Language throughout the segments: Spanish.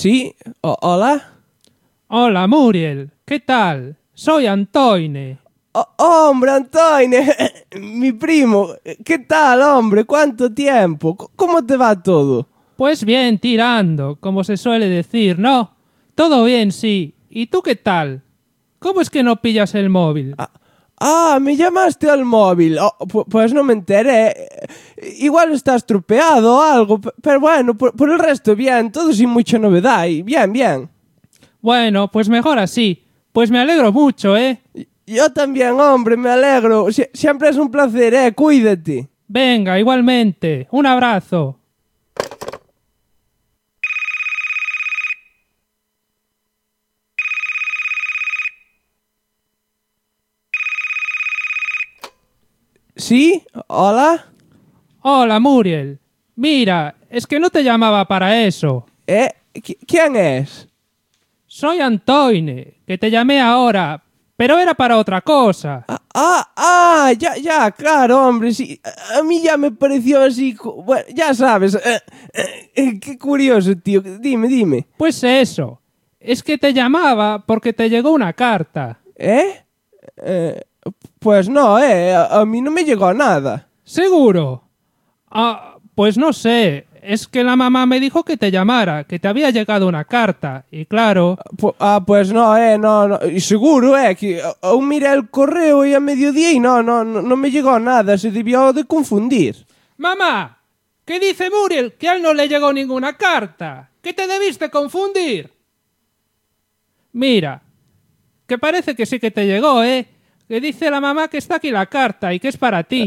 Sí, hola. Hola, Muriel. ¿Qué tal? Soy Antoine. Hombre, Antoine, mi primo. ¿Qué tal, hombre? ¿Cuánto tiempo? ¿Cómo te va todo? Pues bien, tirando, como se suele decir, ¿no? Todo bien, sí. ¿Y tú qué tal? ¿Cómo es que no pillas el móvil? Me llamaste al móvil. Pues no me enteré. Igual está estropeado o algo, pero bueno, por el resto bien, todo sin mucha novedad y bien. Bueno, pues mejor así. Pues me alegro mucho, ¿eh? Yo también, hombre, me alegro. Siempre es un placer, cuídate. Venga, igualmente. Un abrazo. ¿Sí? ¿Hola? Hola, Muriel. Mira, es que no te llamaba para eso. ¿Quién es? Soy Antoine, que te llamé ahora, pero era para otra cosa. Ya, claro, hombre, sí. A mí ya me pareció así, bueno, ya sabes. Qué curioso, tío. Dime. Pues eso, es que te llamaba porque te llegó una carta. Pues no, a mí no me llegó nada. ¿Seguro? Pues no sé, es que la mamá me dijo que te llamara, que te había llegado una carta, y claro... Pues no, no. Y seguro, que aún miré el correo hoy a mediodía y no me llegó nada, se debió de confundir. ¡Mamá! ¿Qué dice Muriel? Que a él no le llegó ninguna carta. ¿Que te debiste confundir? Mira, que parece que sí que te llegó, ¿eh? Que dice la mamá que está aquí la carta y que es para ti.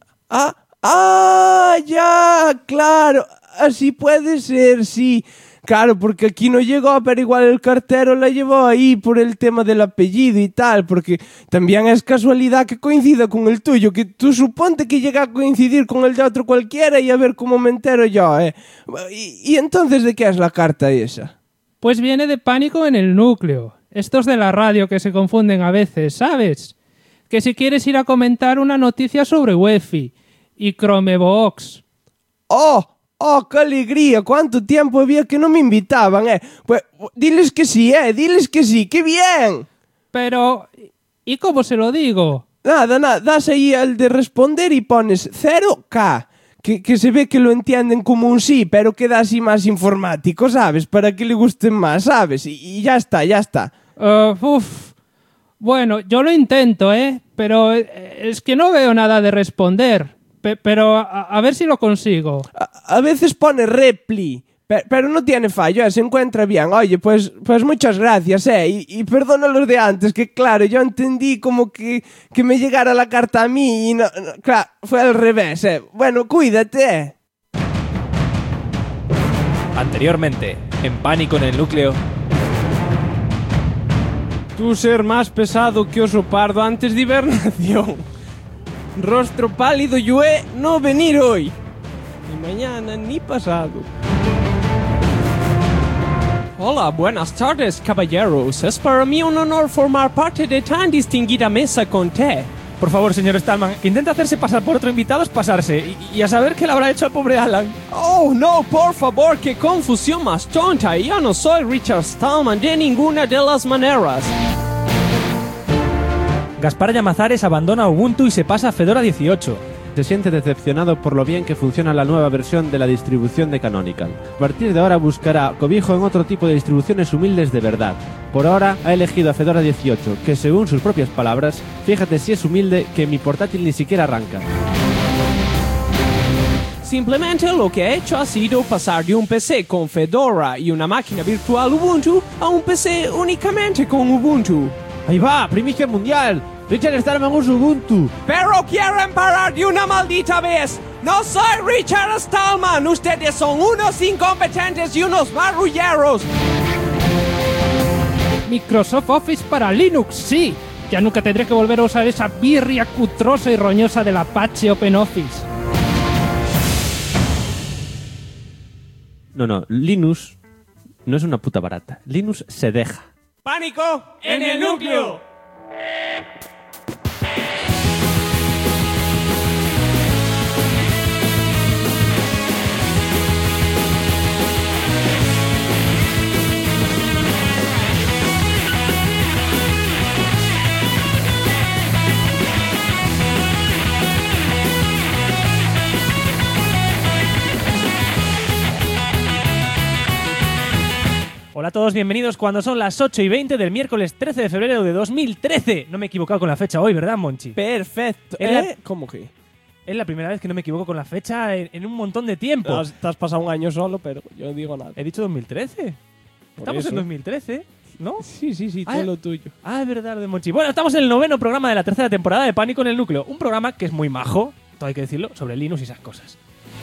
Ya, claro, así puede ser, sí. Claro, porque aquí no llegó, pero igual el cartero la llevó ahí por el tema del apellido y tal, porque también es casualidad que coincida con el tuyo, que tú suponte que llega a coincidir con el de otro cualquiera y a ver cómo me entero yo, ¿eh? ¿Y entonces de qué es la carta esa? Pues viene de Pánico en el Núcleo. Estos de la radio que se confunden a veces, ¿sabes? Que si quieres ir a comentar una noticia sobre Wi-Fi y Chromebox. ¡Oh, qué alegría! ¿Cuánto tiempo había que no me invitaban, Pues diles que sí, ¡qué bien! Pero, ¿y cómo se lo digo? Nada, das ahí al de responder y pones 0K, que se ve que lo entienden como un sí, pero queda así más informático, ¿sabes? Para que le gusten más, ¿sabes? Y ya está. Bueno, yo lo intento, pero es que no veo nada de responder. Pero a ver si lo consigo. A veces pone repli, pero no tiene fallo, se encuentra bien. Oye, pues muchas gracias, y perdona los de antes, que claro, yo entendí como que me llegara la carta a mí y no, claro, fue al revés, Bueno, cuídate, Anteriormente, en Pánico en el Núcleo. Tú ser más pesado que oso pardo antes de hibernación. Rostro pálido Yue, no venir hoy. Ni mañana ni pasado. Hola, buenas tardes, caballeros. Es para mí un honor formar parte de tan distinguida mesa con té. Por favor, señor Stallman, que intenta hacerse pasar por otro invitado es pasarse. Y a saber qué le habrá hecho al pobre Alan. Oh, no, por favor, qué confusión más tonta. Yo no soy Richard Stallman de ninguna de las maneras. Gaspar Llamazares abandona Ubuntu y se pasa a Fedora 18. Se siente decepcionado por lo bien que funciona la nueva versión de la distribución de Canonical. A partir de ahora buscará cobijo en otro tipo de distribuciones humildes de verdad. Por ahora ha elegido a Fedora 18, que según sus propias palabras, fíjate si es humilde que mi portátil ni siquiera arranca. Simplemente lo que he hecho ha sido pasar de un PC con Fedora y una máquina virtual Ubuntu a un PC únicamente con Ubuntu. ¡Ahí va! ¡Primicia mundial! ¡Richard Stallman usa Ubuntu! ¡Pero quieren parar de una maldita vez! ¡No soy Richard Stallman! ¡Ustedes son unos incompetentes y unos marrulleros! Microsoft Office para Linux, sí. Ya nunca tendré que volver a usar esa birria cutrosa y roñosa del Apache OpenOffice. No, Linux no es una puta barata. Linux se deja. ¡Pánico en el núcleo! todos bienvenidos cuando son las 8:20 del miércoles 13 de febrero de 2013. No me he equivocado con la fecha hoy, ¿verdad, Monchi? Perfecto. ¿Cómo que? Es la primera vez que no me equivoco con la fecha en un montón de tiempo. Te has pasado un año solo, pero yo no digo nada. He dicho 2013. Estamos eso. en 2013, ¿no? Sí, todo lo tuyo. Ah, es verdad, de Monchi. Bueno, estamos en el 9º programa de la tercera temporada de Pánico en el Núcleo. Un programa que es muy majo, todo hay que decirlo, sobre Linux y esas cosas.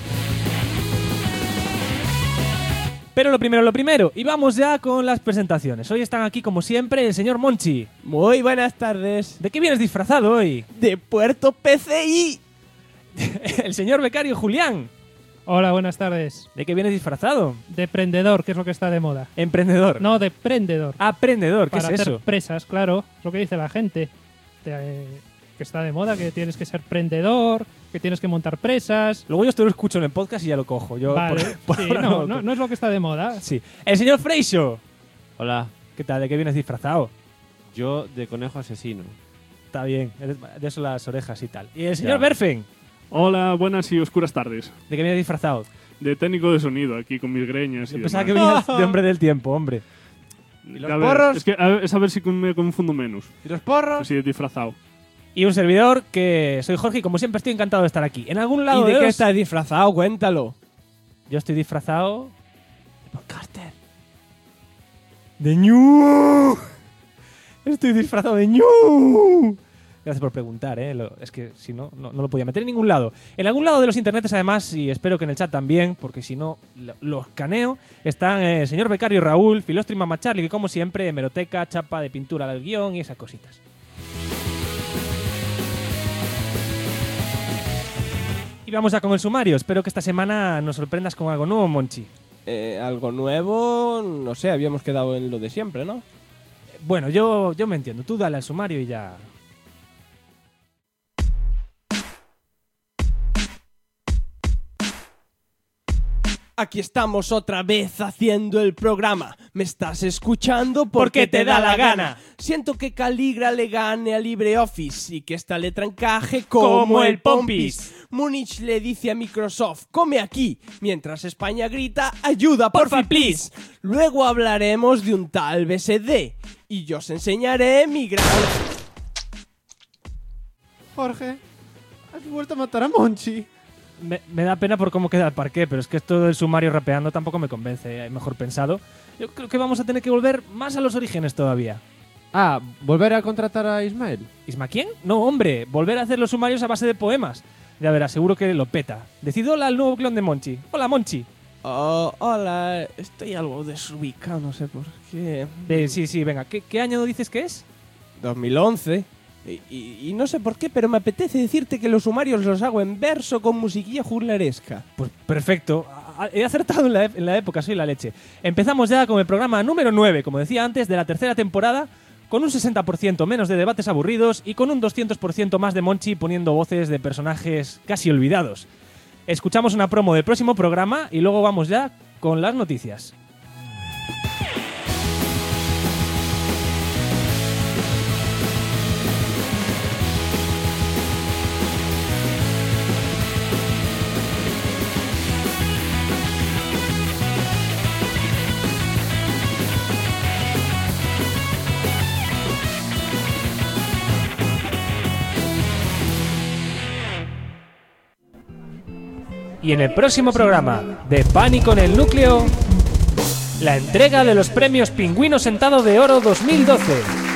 Pero lo primero, y vamos ya con las presentaciones. Hoy están aquí, como siempre, el señor Monchi. Muy buenas tardes. ¿De qué vienes disfrazado hoy? De Puerto PCI. El señor becario Julián. Hola, buenas tardes. ¿De qué vienes disfrazado? De prendedor, que es lo que está de moda. Emprendedor. No, de prendedor. Aprendedor, ¿qué Para es hacer eso? presas, claro. Es lo que dice la gente. Que está de moda, que tienes que ser prendedor, que tienes que montar presas. Luego yo esto lo escucho en el podcast y ya lo cojo. Yo Vale. por Sí, ahora lo no es lo que está de moda. Sí. El señor Freixo. Hola, ¿Qué tal? ¿De qué vienes disfrazado? yo de conejo asesino. Está bien. De eso las orejas y tal. Y el señor Ya. Berfen. Hola, buenas y oscuras tardes. ¿De qué vienes disfrazado? De técnico de sonido, aquí con mis greñas y Yo pensaba demás. que venías de hombre del tiempo, hombre. los A ver, porros? Es que es a ver si me confundo menos. ¿Y los porros? Así de disfrazado. Y un servidor que soy Jorge y como siempre estoy encantado de estar aquí. En algún lado ¿Y de qué los- estás disfrazado? Cuéntalo. Yo estoy disfrazado de podcaster. ¡De ñu! Estoy disfrazado de ñu. Gracias por preguntar, es que si no, no lo podía meter en ningún lado. En algún lado de los internets, además, y espero que en el chat también, porque si no, lo escaneo, están el señor becario Raúl, Filostri Mama Charlie, que como siempre, hemeroteca, chapa de pintura del guión y esas cositas. Y vamos ya con el sumario. Espero que esta semana nos sorprendas con algo nuevo, Monchi. Algo nuevo, no sé, habíamos quedado en lo de siempre, ¿no? Bueno, yo me entiendo. Tú dale al sumario y ya. Aquí estamos otra vez haciendo el programa. ¿Me estás escuchando? Porque te da la gana. Siento que Caligra le gane a LibreOffice y que esta letra encaje Como como el el Pompis. Múnich le dice a Microsoft, come aquí, mientras España grita, ayuda, porfa, please. Luego hablaremos de un tal BSD y yo os enseñaré mi gran... Jorge, has vuelto a matar a Monchi. Me da pena por cómo queda el parqué, pero es que esto del sumario rapeando tampoco me convence, mejor pensado. Yo creo que vamos a tener que volver más a los orígenes todavía. Ah, ¿volver a contratar a Ismael? ¿Isma quién? No, hombre, volver a hacer los sumarios a base de poemas. Ya verás, seguro que lo peta. Decid hola al nuevo clon de Monchi. Hola, Monchi. Oh, hola, estoy algo desubicado, no sé por qué. Sí, venga. ¿Qué año dices que es? 2011. Y no sé por qué, pero me apetece decirte que los sumarios los hago en verso con musiquilla juglaresca. Pues perfecto. He acertado en la época, soy la leche. Empezamos ya con el programa número 9, como decía antes, de la tercera temporada, con un 60% menos de debates aburridos y con un 200% más de Monchi poniendo voces de personajes casi olvidados. Escuchamos una promo del próximo programa y luego vamos ya con las noticias. Y en el próximo programa de Pánico en el Núcleo, la entrega de los premios Pingüino Sentado de Oro 2012.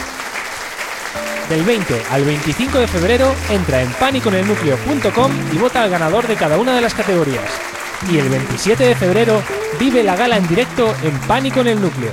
Del 20 al 25 de febrero entra en paniconelnucleo.com y vota al ganador de cada una de las categorías. Y el 27 de febrero vive la gala en directo en Pánico en el Núcleo.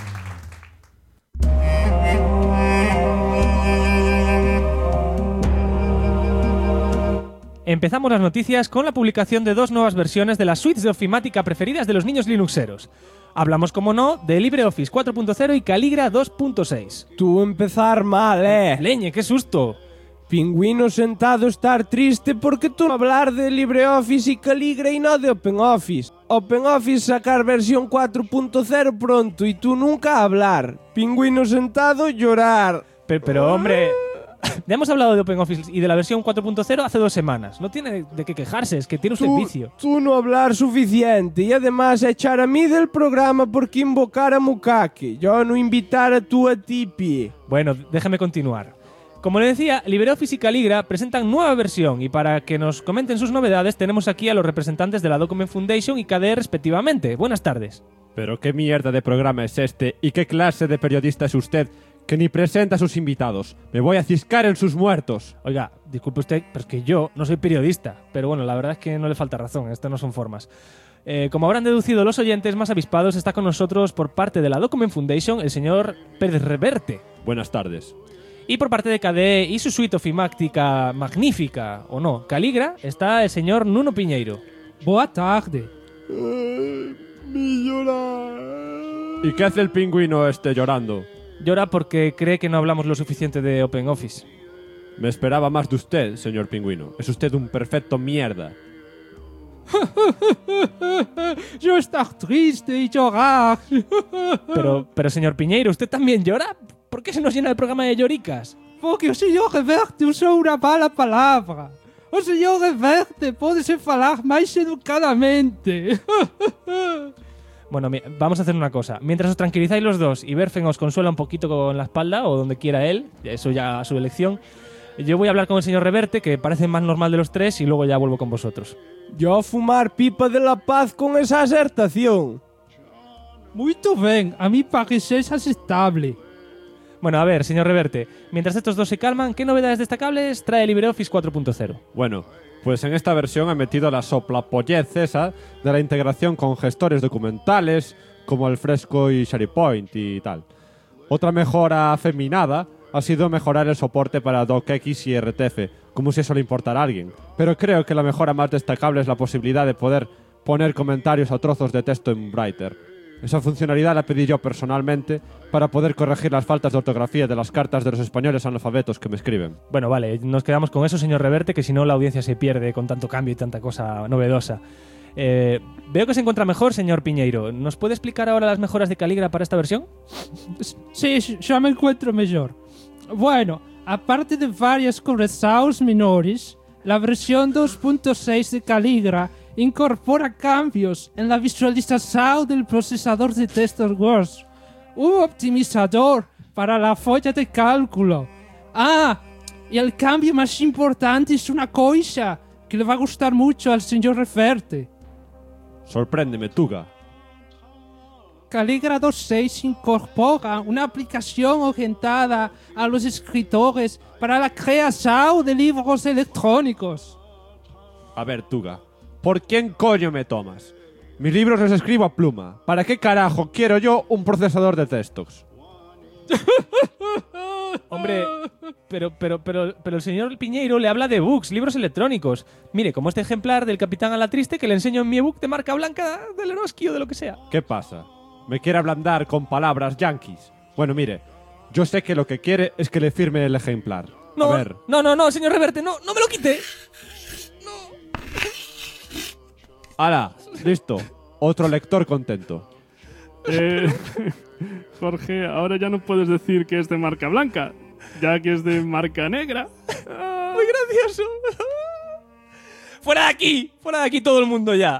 Empezamos las noticias con la publicación de dos nuevas versiones de las suites de ofimática preferidas de los niños linuxeros. Hablamos, como no, de LibreOffice 4.0 y Caligra 2.6. Tú empezar mal, Leñe, qué susto. Pingüino sentado estar triste porque tú hablar de LibreOffice y Caligra y no de OpenOffice. OpenOffice sacar versión 4.0 pronto y tú nunca hablar. Pingüino sentado llorar. Pero hombre... Ya hemos hablado de OpenOffice y de la versión 4.0 hace 2 semanas. No tiene de qué quejarse, es que tiene usted vicio. Tú no hablar suficiente y además echar a mí del programa porque invocar a Mukake. Yo no invitar a tú a Tipi. Bueno, déjeme continuar. Como le decía, LibreOffice y Caligra presentan nueva versión y para que nos comenten sus novedades tenemos aquí a los representantes de la Document Foundation y KDE respectivamente. Buenas tardes. ¿Pero qué mierda de programa es este? ¿Y qué clase de periodista es usted que ni presenta a sus invitados? Me voy a ciscar en sus muertos. Oiga, disculpe usted, pero es que yo no soy periodista. Pero bueno, la verdad es que no le falta razón, estas no son formas. Como habrán deducido los oyentes más avispados, está con nosotros por parte de la Document Foundation el señor Pérez Reverte. Buenas tardes. Y por parte de KDE y su suite ofimática magnífica, o no, Caligra, está el señor Nuno Piñeiro. Boa tarde. ¿Y qué hace el pingüino este llorando? Llora porque cree que no hablamos lo suficiente de OpenOffice. Me esperaba más de usted, señor pingüino. Es usted un perfecto mierda. Yo estar triste y llorar. Pero señor Piñeiro, ¿usted también llora? ¿Por qué se nos llena el programa de lloricas? Porque o señor Reverte usou una mala palabra. O señor Reverte pódese falar máis educadamente. Bueno, vamos a hacer una cosa. Mientras os tranquilizáis los dos y Berfen os consuela un poquito con la espalda o donde quiera él, eso ya a su elección, yo voy a hablar con el señor Reverte, que parece más normal de los tres, y luego ya vuelvo con vosotros. Yo a fumar pipa de la paz con esa acertación. Muito ben, a mí parece aceptable. Bueno, a ver, señor Reverte, mientras estos dos se calman, ¿qué novedades destacables trae LibreOffice 4.0? Bueno, pues en esta versión he metido la soplapollez esa de la integración con gestores documentales como el Fresco y SharePoint y tal. Otra mejora afeminada ha sido mejorar el soporte para DocX y RTF, como si eso le importara a alguien. Pero creo que la mejora más destacable es la posibilidad de poder poner comentarios a trozos de texto en Writer. Esa funcionalidad la pedí yo personalmente para poder corregir las faltas de ortografía de las cartas de los españoles analfabetos que me escriben. Bueno, vale, nos quedamos con eso, señor Reverte, que si no la audiencia se pierde con tanto cambio y tanta cosa novedosa. Veo que se encuentra mejor, señor Piñeiro. ¿Nos puede explicar ahora las mejoras de Caligra para esta versión? Sí, ya me encuentro mejor. Bueno, aparte de varias correcciones menores, la versión 2.6 de Caligra incorpora cambios en la visualización del procesador de texto Word, un optimizador para la folla de cálculo. Ah, y el cambio más importante es una cosa que le va a gustar mucho al señor Reverte. Sorpréndeme, Tuga. Caligra 2.6 incorpora una aplicación orientada a los escritores para la creación de libros electrónicos. A ver, Tuga, ¿por quién coño me tomas? Mis libros los escribo a pluma. ¿Para qué carajo quiero yo un procesador de textos? Hombre, pero el señor Piñeiro le habla de books, libros electrónicos. Mire, como este ejemplar del Capitán a la Triste que le enseño en mi ebook de marca blanca del Eroski o de lo que sea. ¿Qué pasa? ¿Me quiere ablandar con palabras yanquis? Bueno, mire, yo sé que lo que quiere es que le firme el ejemplar. No, a ver. no, señor Reverte, no me lo quite. ¡Hala! Listo. Otro lector contento. Jorge, ahora ya no puedes decir que es de marca blanca, ya que es de marca negra. Muy gracioso. Fuera de aquí todo el mundo ya.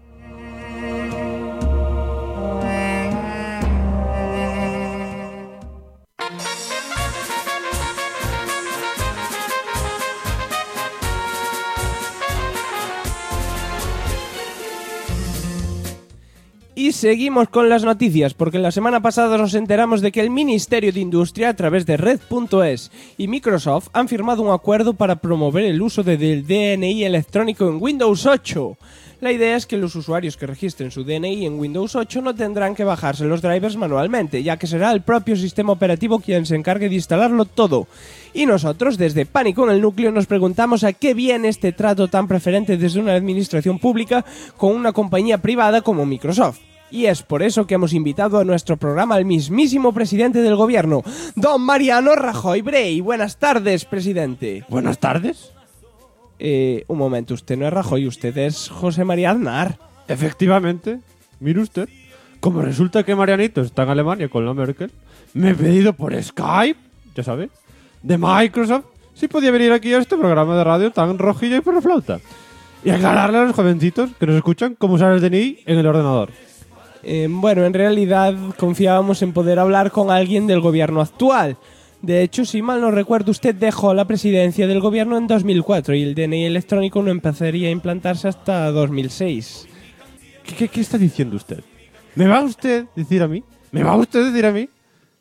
Y seguimos con las noticias, porque la semana pasada nos enteramos de que el Ministerio de Industria, a través de Red.es y Microsoft, han firmado un acuerdo para promover el uso del DNI electrónico en Windows 8. La idea es que los usuarios que registren su DNI en Windows 8 no tendrán que bajarse los drivers manualmente, ya que será el propio sistema operativo quien se encargue de instalarlo todo. Y nosotros, desde Pánico en el Núcleo, nos preguntamos a qué viene este trato tan preferente desde una administración pública con una compañía privada como Microsoft. Y es por eso que hemos invitado a nuestro programa al mismísimo presidente del gobierno, don Mariano Rajoy Brey. Buenas tardes, presidente. Buenas tardes. Un momento, usted no es Rajoy, usted es José María Aznar. Efectivamente. Mire usted, como resulta que Marianito está en Alemania con la Merkel, me he pedido por Skype, ya sabe, de Microsoft, si podía venir aquí a este programa de radio tan rojillo y por la flauta. Y aclararle a los jovencitos que nos escuchan cómo usar el DNI en el ordenador. Bueno, en realidad confiábamos en poder hablar con alguien del gobierno actual. De hecho, si mal no recuerdo, usted dejó la presidencia del gobierno en 2004 y el DNI electrónico no empezaría a implantarse hasta 2006. ¿Qué está diciendo usted? ¿Me va usted a decir a mí? ¿Me va usted a decir a mí?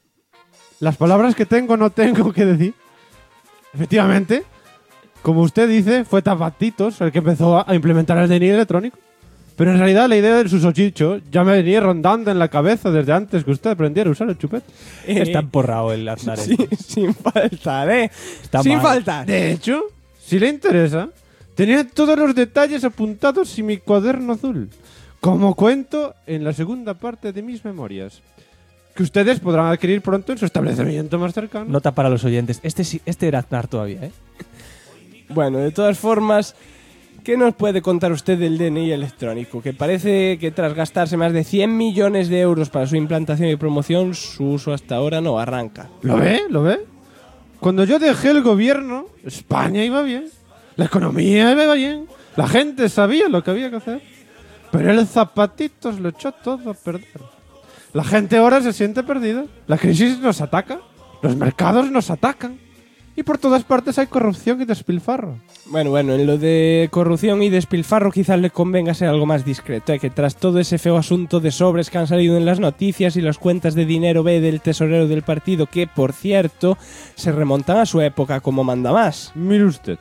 Las palabras que tengo no tengo que decir. Efectivamente, como usted dice, fue Zapatitos el que empezó a implementar el DNI electrónico. Pero en realidad la idea del susodicho ya me venía rondando en la cabeza desde antes que usted aprendiera a usar el chupete. Está emporrado el Aznar. Sin faltar, Está sin mal. faltar. De hecho, si le interesa, tenía todos los detalles apuntados en mi cuaderno azul, como cuento en la segunda parte de mis memorias, que ustedes podrán adquirir pronto en su establecimiento más cercano. Nota para los oyentes. Este era Aznar todavía, ¿eh? Bueno, de todas formas, ¿qué nos puede contar usted del DNI electrónico? Que parece que tras gastarse más de 100 millones de euros para su implantación y promoción, su uso hasta ahora no arranca. ¿Lo ve? ¿Lo ve? Cuando yo dejé el gobierno, España iba bien, la economía iba bien, la gente sabía lo que había que hacer, pero el Zapatitos lo echó todo a perder. La gente ahora se siente perdida, la crisis nos ataca, los mercados nos atacan y por todas partes hay corrupción y despilfarro. Bueno, en lo de corrupción y despilfarro quizás le convenga ser algo más discreto, que tras todo ese feo asunto de sobres que han salido en las noticias y las cuentas de dinero B del tesorero del partido, que por cierto se remontan a su época como mandamás. Mire usted,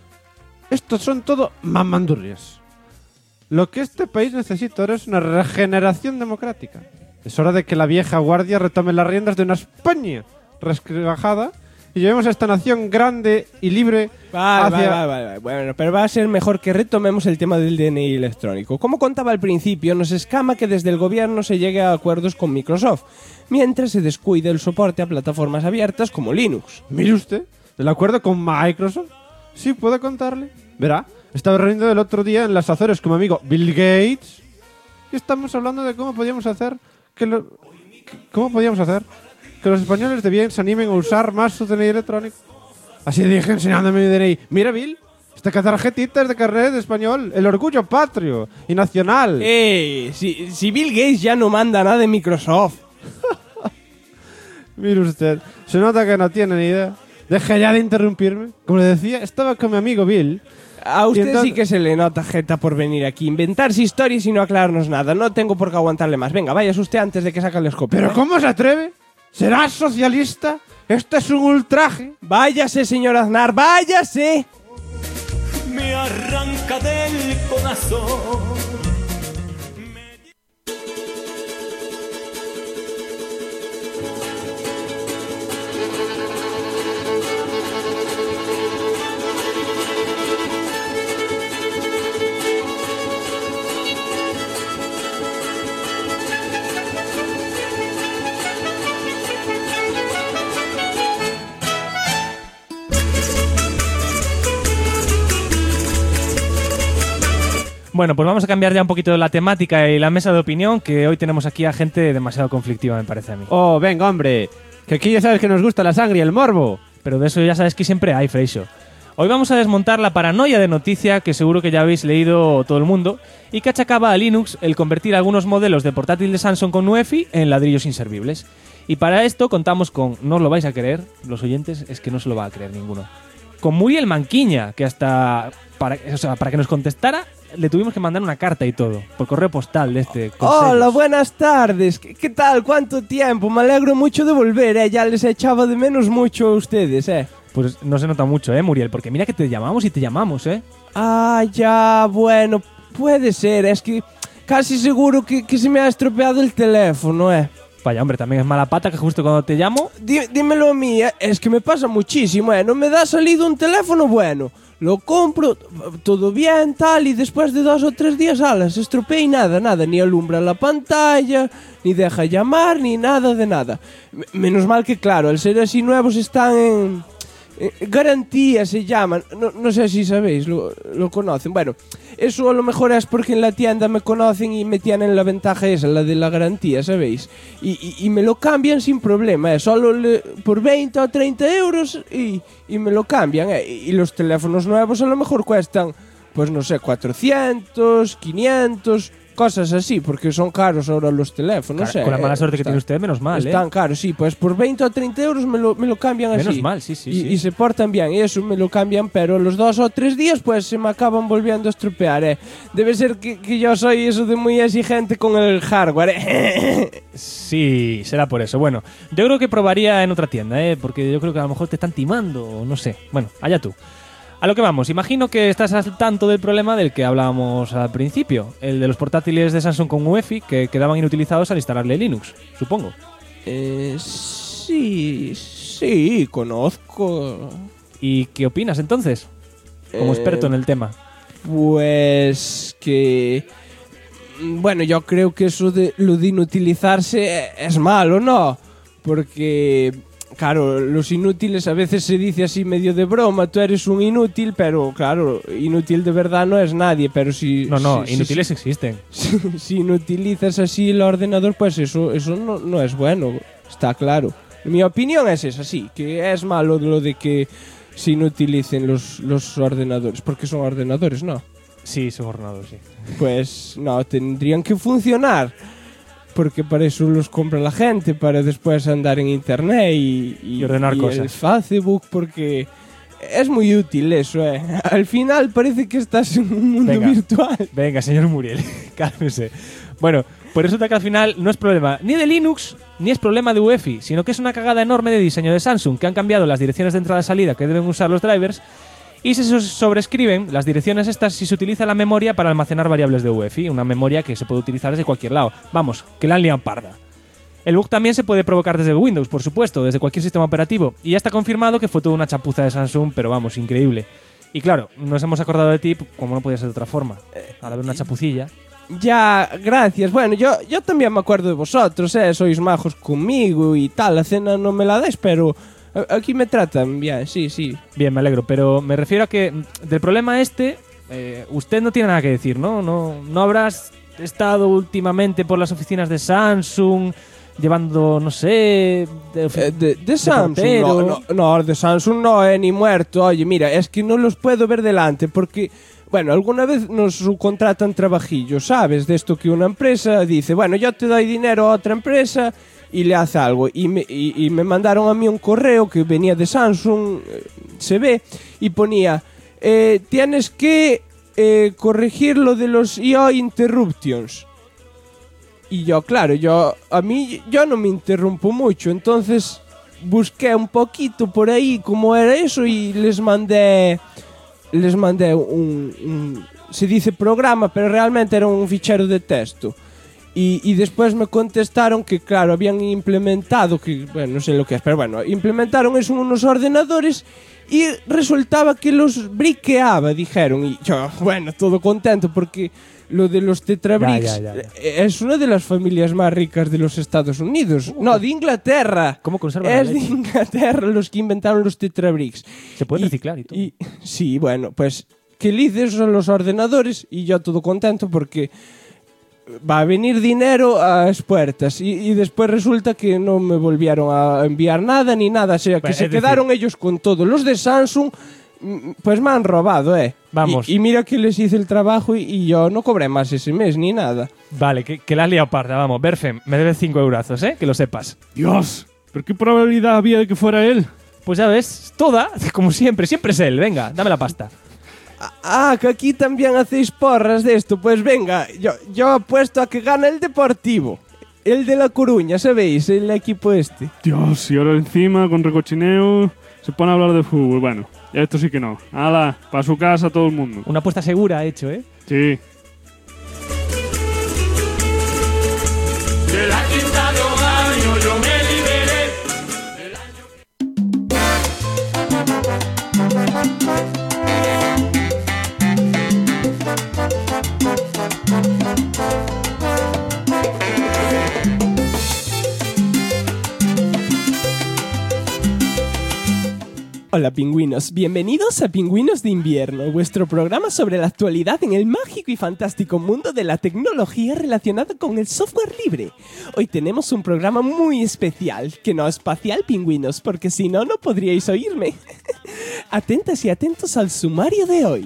estos son todo mamandurrias. Lo que este país necesita ahora es una regeneración democrática. Es hora de que la vieja guardia retome las riendas de una España resquebrajada y llevemos a esta nación grande y libre Vale. Bueno, pero va a ser mejor que retomemos el tema del DNI electrónico. Como contaba al principio, nos escama que desde el gobierno se llegue a acuerdos con Microsoft, mientras se descuide el soporte a plataformas abiertas como Linux. Mire usted, el acuerdo con Microsoft. Sí, puedo contarle. Verá, estaba reunido el otro día en las Azores con mi amigo Bill Gates y estamos hablando de cómo podíamos hacer que los españoles de bien se animen a usar más su DNI electrónico. Así dije enseñándome mi DNI. Mira, Bill, esta tarjetita es de carnet de español, el orgullo patrio y nacional. Si Bill Gates ya no manda nada de Microsoft. Mire usted, se nota que no tiene ni idea. Deja ya de interrumpirme. Como le decía, estaba con mi amigo Bill. A usted entonces... sí que se le nota jeta por venir aquí, inventarse historias y no aclararnos nada. No tengo por qué aguantarle más. Venga, váyase usted antes de que saque el escopeta. ¿Pero cómo se atreve? ¿Será socialista? Esto es un ultraje. Váyase, señor Aznar, váyase. Me arranca del corazón. Bueno, pues vamos a cambiar ya un poquito la temática y la mesa de opinión, que hoy tenemos aquí a gente demasiado conflictiva, me parece a mí. Oh, venga, hombre. Que aquí ya sabes que nos gusta la sangre y el morbo. Pero de eso ya sabes que siempre hay, Freixo. Hoy vamos a desmontar la paranoia de noticia que seguro que ya habéis leído todo el mundo y que achacaba a Linux el convertir algunos modelos de portátil de Samsung con UEFI en ladrillos inservibles. Y para esto contamos con, no os lo vais a creer, los oyentes, es que no se lo va a creer ninguno, con Muriel Manquiña, que hasta para que nos contestara le tuvimos que mandar una carta y todo, por correo postal de este. Hola, buenas tardes. ¿Qué tal? ¿Cuánto tiempo? Me alegro mucho de volver, Ya les echaba de menos mucho a ustedes, Pues no se nota mucho, Muriel, porque mira que te llamamos y te llamamos, Ah, ya, bueno, puede ser. Es que casi seguro que se me ha estropeado el teléfono, Vaya, hombre, también es mala pata que justo cuando te llamo... Dímelo a mí, es que me pasa muchísimo, No me da salido un teléfono bueno. Lo compro, todo bien, tal, y después de 2 o 3 días, se estropea y nada, ni alumbra la pantalla, ni deja llamar, ni nada de nada. Menos mal que, claro, al ser así nuevos están en garantía, se llaman. No sé si sabéis, lo conocen. Bueno, eso a lo mejor es porque en la tienda me conocen y me tienen la ventaja esa, la de la garantía, ¿sabéis? Y me lo cambian sin problema, solo por 20 o 30 euros y me lo cambian. Y los teléfonos nuevos a lo mejor cuestan, pues no sé, 400, 500... cosas así, porque son caros ahora los teléfonos. Con la mala suerte que tiene usted, menos mal, Están caros, sí, pues por 20 o 30 euros me lo cambian así. Menos mal, sí. Y se portan bien, y eso me lo cambian, pero los 2 o 3 días pues se me acaban volviendo a estropear, Debe ser que yo soy eso de muy exigente con el hardware, Sí, será por eso. Bueno, yo creo que probaría en otra tienda, porque yo creo que a lo mejor te están timando, o no sé. Bueno, allá tú. A lo que vamos, imagino que estás al tanto del problema del que hablábamos al principio, el de los portátiles de Samsung con UEFI que quedaban inutilizados al instalarle Linux, supongo. Sí, conozco. ¿Y qué opinas entonces, como experto en el tema? Pues que... Bueno, yo creo que eso de lo de inutilizarse es malo, ¿no? Porque... Claro, los inútiles a veces se dice así medio de broma, tú eres un inútil, pero claro, inútil de verdad no es nadie, pero si... No, inútiles existen. Si inutilizas así el ordenador, pues eso no es bueno, está claro. Mi opinión es esa, sí, que es malo lo de que se inutilicen los ordenadores, porque son ordenadores, ¿no? Sí, son ordenadores, sí. Pues no, tendrían que funcionar. Porque para eso los compra la gente, para después andar en internet y ordenar cosas. El Facebook, porque es muy útil eso, Al final parece que estás en un mundo virtual. Venga, señor Muriel, cálmese. Bueno, pues resulta que al final no es problema ni de Linux, ni es problema de UEFI, sino que es una cagada enorme de diseño de Samsung, que han cambiado las direcciones de entrada y salida que deben usar los drivers, y se sobrescriben las direcciones estas si se utiliza la memoria para almacenar variables de UEFI, una memoria que se puede utilizar desde cualquier lado. Vamos, que la han liado parda. El bug también se puede provocar desde Windows, por supuesto, desde cualquier sistema operativo, y ya está confirmado que fue toda una chapuza de Samsung, pero vamos, increíble. Y claro, nos hemos acordado de ti como no podía ser de otra forma, al haber una chapucilla. Ya, gracias. Bueno, yo también me acuerdo de vosotros, sois majos conmigo y tal, la cena no me la dais, pero... Aquí me tratan bien, sí. Bien, me alegro, pero me refiero a que del problema usted no tiene nada que decir, ¿no? No habrás estado últimamente por las oficinas de Samsung llevando, no sé... De Samsung, no, de Samsung no, ni muerto. Oye, mira, es que no los puedo ver delante porque... Bueno, alguna vez nos subcontratan trabajillos, ¿sabes? De esto que una empresa dice, bueno, yo te doy dinero a otra empresa... y le hace algo. Y me mandaron a mí un correo que venía de Samsung, se ve, y ponía, tienes que corregir lo de los IO interruptions. Y yo, claro, yo no me interrumpo mucho, entonces busqué un poquito por ahí cómo era eso y les mandé un se dice programa, pero realmente era un fichero de texto. Y después me contestaron que, claro, habían implementado, que bueno, no sé lo que es, pero bueno, implementaron eso en unos ordenadores y resultaba que los briqueaba, dijeron. Y yo, bueno, todo contento porque lo de los Tetrabricks ya. es una de las familias más ricas de los Estados Unidos. No, de Inglaterra. ¿Cómo conservan la leche? Es de Inglaterra los que inventaron los Tetrabricks. Se puede reciclar y todo. Sí, bueno, pues que lices son los ordenadores y yo todo contento porque... va a venir dinero a las puertas y después resulta que no me volvieron a enviar nada ni nada, o sea, que se quedaron ellos con todo. Los de Samsung, pues me han robado, Vamos. Y mira que les hice el trabajo y yo no cobré más ese mes ni nada. Vale, que la has liado parda, vamos. Berfem, me debes 5 eurazos, que lo sepas. Dios, ¿pero qué probabilidad había de que fuera él? Pues ya ves, toda, como siempre es él. Venga, dame la pasta. Ah, que aquí también hacéis porras de esto. Pues venga, yo apuesto a que gana el Deportivo. El de La Coruña, ¿sabéis? El equipo este. Dios, y ahora encima, con recochineo, se pone a hablar de fútbol. Bueno, esto sí que no. ¡Hala! Para su casa todo el mundo. Una apuesta segura hecho, Sí. De la quinta de un año yo me liberé. Hola, pingüinos. Bienvenidos a Pingüinos de Invierno, vuestro programa sobre la actualidad en el mágico y fantástico mundo de la tecnología relacionada con el software libre. Hoy tenemos un programa muy especial, que no es espacial, pingüinos, porque si no, no podríais oírme. Atentas y atentos al sumario de hoy.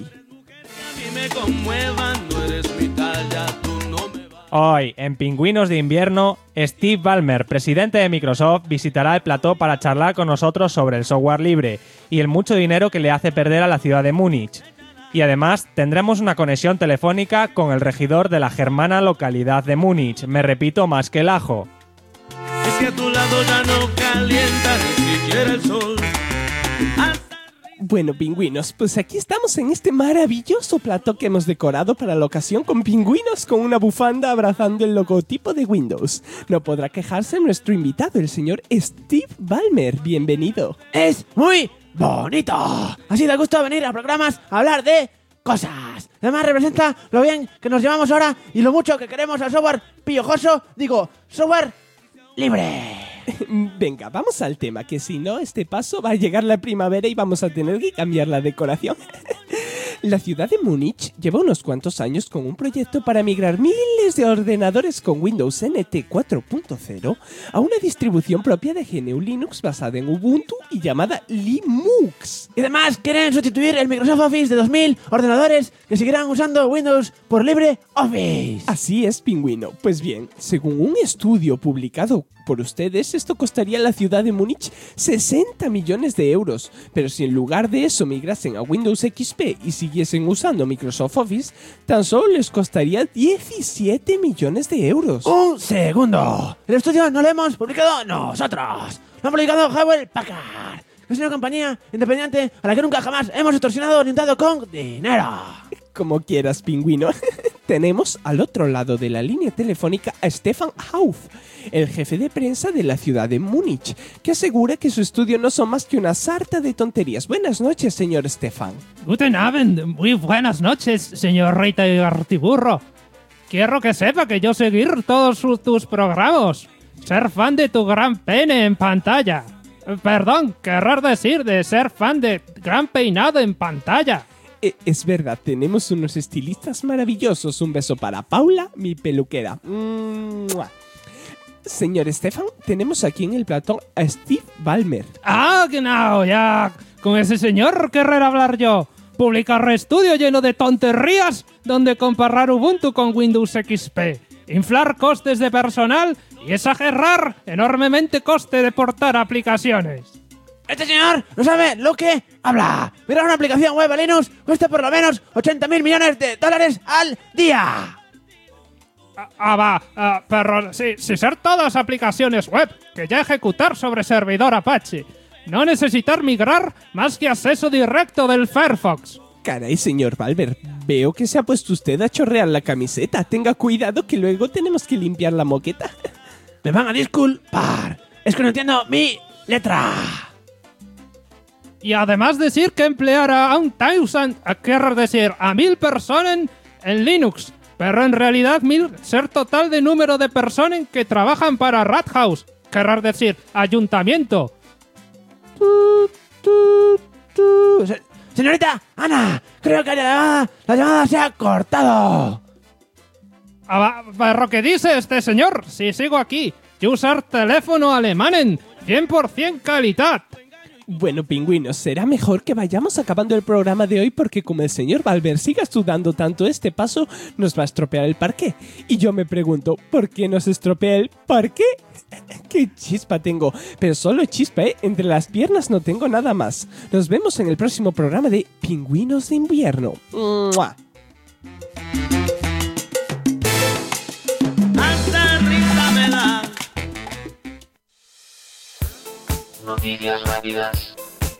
Hoy, en Pingüinos de Invierno, Steve Ballmer, presidente de Microsoft, visitará el plató para charlar con nosotros sobre el software libre y el mucho dinero que le hace perder a la ciudad de Múnich. Y además, tendremos una conexión telefónica con el regidor de la germana localidad de Múnich, me repito más que el ajo. Es que a tu lado ya no calienta ni siquiera el sol. Bueno, pingüinos, pues aquí estamos en este maravilloso plató que hemos decorado para la ocasión con pingüinos con una bufanda abrazando el logotipo de Windows. No podrá quejarse nuestro invitado, el señor Steve Ballmer. Bienvenido. Es muy bonito. Así da gusto venir a programas a hablar de cosas. Además representa lo bien que nos llevamos ahora y lo mucho que queremos al software piojoso, software libre. Venga, vamos al tema, que si no, este paso va a llegar la primavera y vamos a tener que cambiar la decoración. La ciudad de Múnich lleva unos cuantos años con un proyecto para migrar miles de ordenadores con Windows NT 4.0 a una distribución propia de GNU Linux basada en Ubuntu y llamada Linux. Y además quieren sustituir el Microsoft Office de 2000 ordenadores que seguirán usando Windows por LibreOffice. Así es, pingüino. Pues bien, según un estudio publicado por ustedes, esto costaría a la ciudad de Múnich 60 millones de euros. Pero si en lugar de eso migrasen a Windows XP y siguiesen usando Microsoft Office, tan solo les costaría 17 millones de euros. ¡Un segundo! El estudio no lo hemos publicado nosotros. Lo ha publicado Hewlett Packard. Es una compañía independiente a la que nunca jamás hemos extorsionado ni dado con dinero. Como quieras, pingüino. Tenemos al otro lado de la línea telefónica a Stefan Hauff, el jefe de prensa de la ciudad de Múnich, que asegura que su estudio no son más que una sarta de tonterías. Buenas noches, señor Stefan. Guten Abend, muy buenas noches, señor Reita y Gartiburro. Quiero que sepa que yo seguir todos tus programas, ser fan de tu gran pene en pantalla. Perdón, querer decir de ser fan de gran peinado en pantalla. Es verdad, tenemos unos estilistas maravillosos. Un beso para Paula, mi peluquera. ¡Mua! Señor Stefan, tenemos aquí en el plató a Steve Ballmer. Ah, genau, ya. Con ese señor querré hablar yo. Publicar estudio lleno de tonterías donde comparar Ubuntu con Windows XP. Inflar costes de personal y exagerar enormemente coste de portar aplicaciones. Este señor no sabe lo que habla. Mirar una aplicación web a Linux cuesta por lo menos 80.000 millones de dólares al día. Pero si ser todas aplicaciones web que ya ejecutar sobre servidor Apache. No necesitar migrar más que acceso directo del Firefox. Caray, señor Ballmer, veo que se ha puesto usted a chorrear la camiseta. Tenga cuidado que luego tenemos que limpiar la moqueta. Me van a disculpar. Es que no entiendo mi letra. Y además decir que empleará a 1,000, quiero decir a 1.000 personas en Linux, pero en realidad 1.000 ser total de número de personas que trabajan para Rathaus, quiero decir ayuntamiento. Señorita Ana, creo que la llamada se ha cortado. Pero ¿qué dice este señor? Si sigo aquí, yo usar teléfono alemán en 100% calidad. Bueno, pingüinos, será mejor que vayamos acabando el programa de hoy porque como el señor Ballmer siga sudando tanto este paso, nos va a estropear el parqué. Y yo me pregunto, ¿por qué nos estropea el parqué? ¡Qué chispa tengo! Pero solo chispa, ¿eh? Entre las piernas no tengo nada más. Nos vemos en el próximo programa de Pingüinos de Invierno. ¡Mua! Hasta risa me da. Noticias rápidas.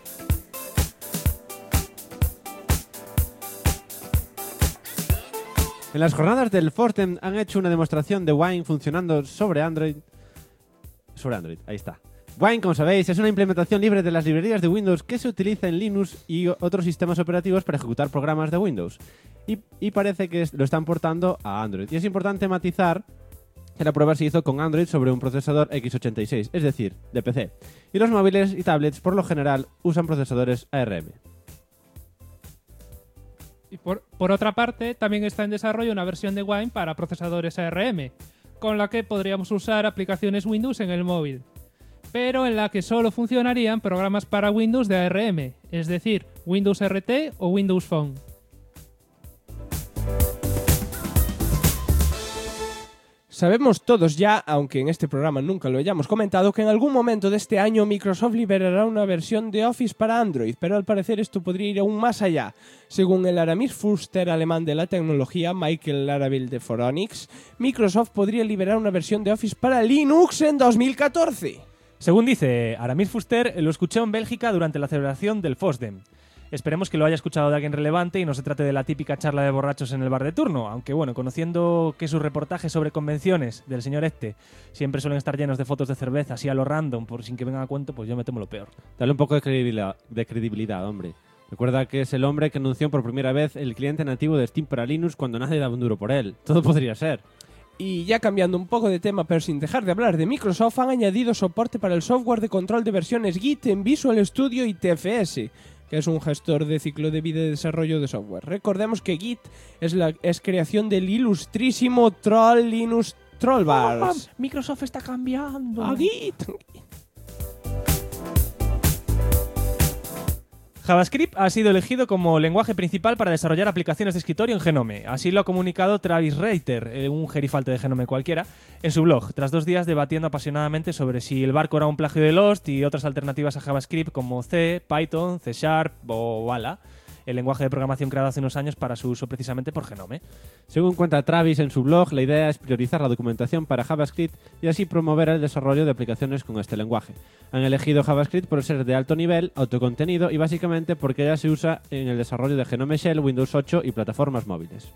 En las jornadas del Fortem han hecho una demostración de Wine funcionando sobre Android. Ahí está. Wine, como sabéis, es una implementación libre de las librerías de Windows que se utiliza en Linux y otros sistemas operativos para ejecutar programas de Windows. Y parece que lo están portando a Android. Y es importante matizar La prueba se hizo con Android sobre un procesador x86, es decir, de PC. Y los móviles y tablets, por lo general, usan procesadores ARM. Y por otra parte, también está en desarrollo una versión de Wine para procesadores ARM, con la que podríamos usar aplicaciones Windows en el móvil, pero en la que solo funcionarían programas para Windows de ARM, es decir, Windows RT o Windows Phone. Sabemos todos ya, aunque en este programa nunca lo hayamos comentado, que en algún momento de este año Microsoft liberará una versión de Office para Android, pero al parecer esto podría ir aún más allá. Según el Aramis Fuster alemán de la tecnología, Michael Larabel de Phoronix, Microsoft podría liberar una versión de Office para Linux en 2014. Según dice Aramis Fuster, lo escuchó en Bélgica durante la celebración del FOSDEM. Esperemos que lo haya escuchado de alguien relevante y no se trate de la típica charla de borrachos en el bar de turno, aunque bueno, conociendo que sus reportajes sobre convenciones del señor siempre suelen estar llenos de fotos de cerveza así a lo random, por sin que venga a cuento, pues yo me temo lo peor. Dale un poco de credibilidad, hombre. Recuerda que es el hombre que anunció por primera vez el cliente nativo de Steam para Linux cuando nadie daba un duro por él. Todo podría ser. Y ya cambiando un poco de tema, pero sin dejar de hablar de Microsoft, han añadido soporte para el software de control de versiones Git en Visual Studio y TFS, que es un gestor de ciclo de vida de desarrollo de software. Recordemos que Git es creación del ilustrísimo troll Linus Torvalds. Microsoft está cambiando. ¡A Git! JavaScript ha sido elegido como lenguaje principal para desarrollar aplicaciones de escritorio en Genome. Así lo ha comunicado Travis Reiter, un gerifalte de Genome cualquiera, en su blog, tras 2 días debatiendo apasionadamente sobre si el barco era un plagio de Lost y otras alternativas a JavaScript como C, Python, C# o Vala, el lenguaje de programación creado hace unos años para su uso precisamente por Genome. Según cuenta Travis en su blog, la idea es priorizar la documentación para JavaScript y así promover el desarrollo de aplicaciones con este lenguaje. Han elegido JavaScript por ser de alto nivel, autocontenido y básicamente porque ya se usa en el desarrollo de Genome Shell, Windows 8 y plataformas móviles.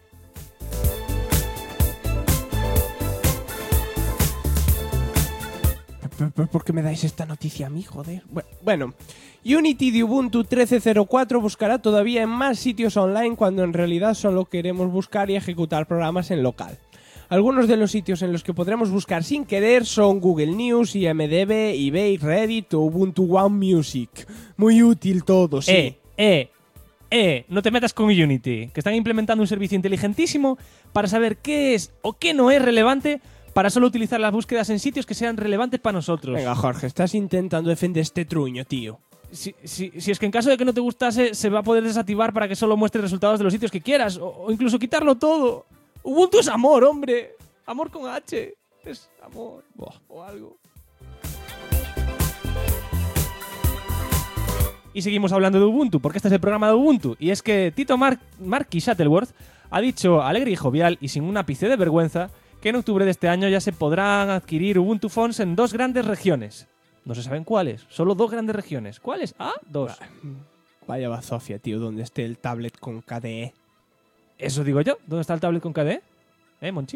¿Por qué me dais esta noticia a mí, joder? Bueno, Unity de Ubuntu 13.04 buscará todavía en más sitios online cuando en realidad solo queremos buscar y ejecutar programas en local. Algunos de los sitios en los que podremos buscar sin querer son Google News, IMDb, eBay, Reddit o Ubuntu One Music. Muy útil todo, sí. No te metas con Unity, que están implementando un servicio inteligentísimo para saber qué es o qué no es relevante para solo utilizar las búsquedas en sitios que sean relevantes para nosotros. Venga, Jorge, estás intentando defender este truño, tío. Si es que en caso de que no te gustase, se va a poder desactivar para que solo muestre resultados de los sitios que quieras, o incluso quitarlo todo. Ubuntu es amor, hombre. Amor con H. Es amor. O algo. Y seguimos hablando de Ubuntu, porque este es el programa de Ubuntu. Y es que Tito Marky Shuttleworth ha dicho alegre y jovial y sin un ápice de vergüenza que en octubre de este año ya se podrán adquirir Ubuntu Phones en 2 grandes regiones. No se saben cuáles, solo 2 grandes regiones. ¿Cuáles? Dos. Vaya bazofia, tío, donde esté el tablet con KDE. Eso digo yo. ¿Dónde está el tablet con KDE? Monchi?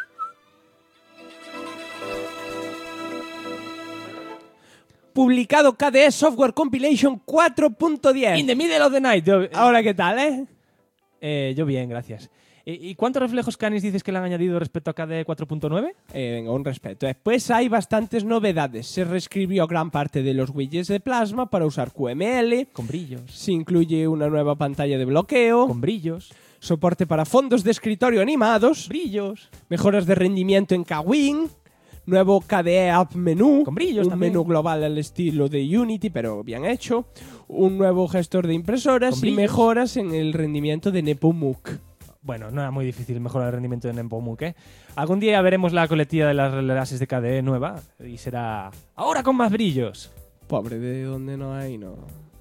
Publicado KDE Software Compilation 4.10. In the middle of the night. Ahora, ¿qué tal, Yo bien, gracias. ¿Y cuántos reflejos Canis dices que le han añadido respecto a KDE 4.9? Venga, un respeto. Después hay bastantes novedades. Se reescribió gran parte de los widgets de Plasma para usar QML. Con brillos. Se incluye una nueva pantalla de bloqueo. Con brillos. Soporte para fondos de escritorio animados. Brillos. Mejoras de rendimiento en KWin. Nuevo KDE App Menú. Con brillos un también. menú global al estilo de Unity, pero bien hecho. Un nuevo gestor de impresoras y mejoras en el rendimiento de Nepomuk. Bueno, no era muy difícil mejorar el rendimiento de Nepomuk, ¿eh? Algún día veremos la coletilla de las relases de KDE nueva y será ahora con más brillos. Pobre, de donde no hay, no.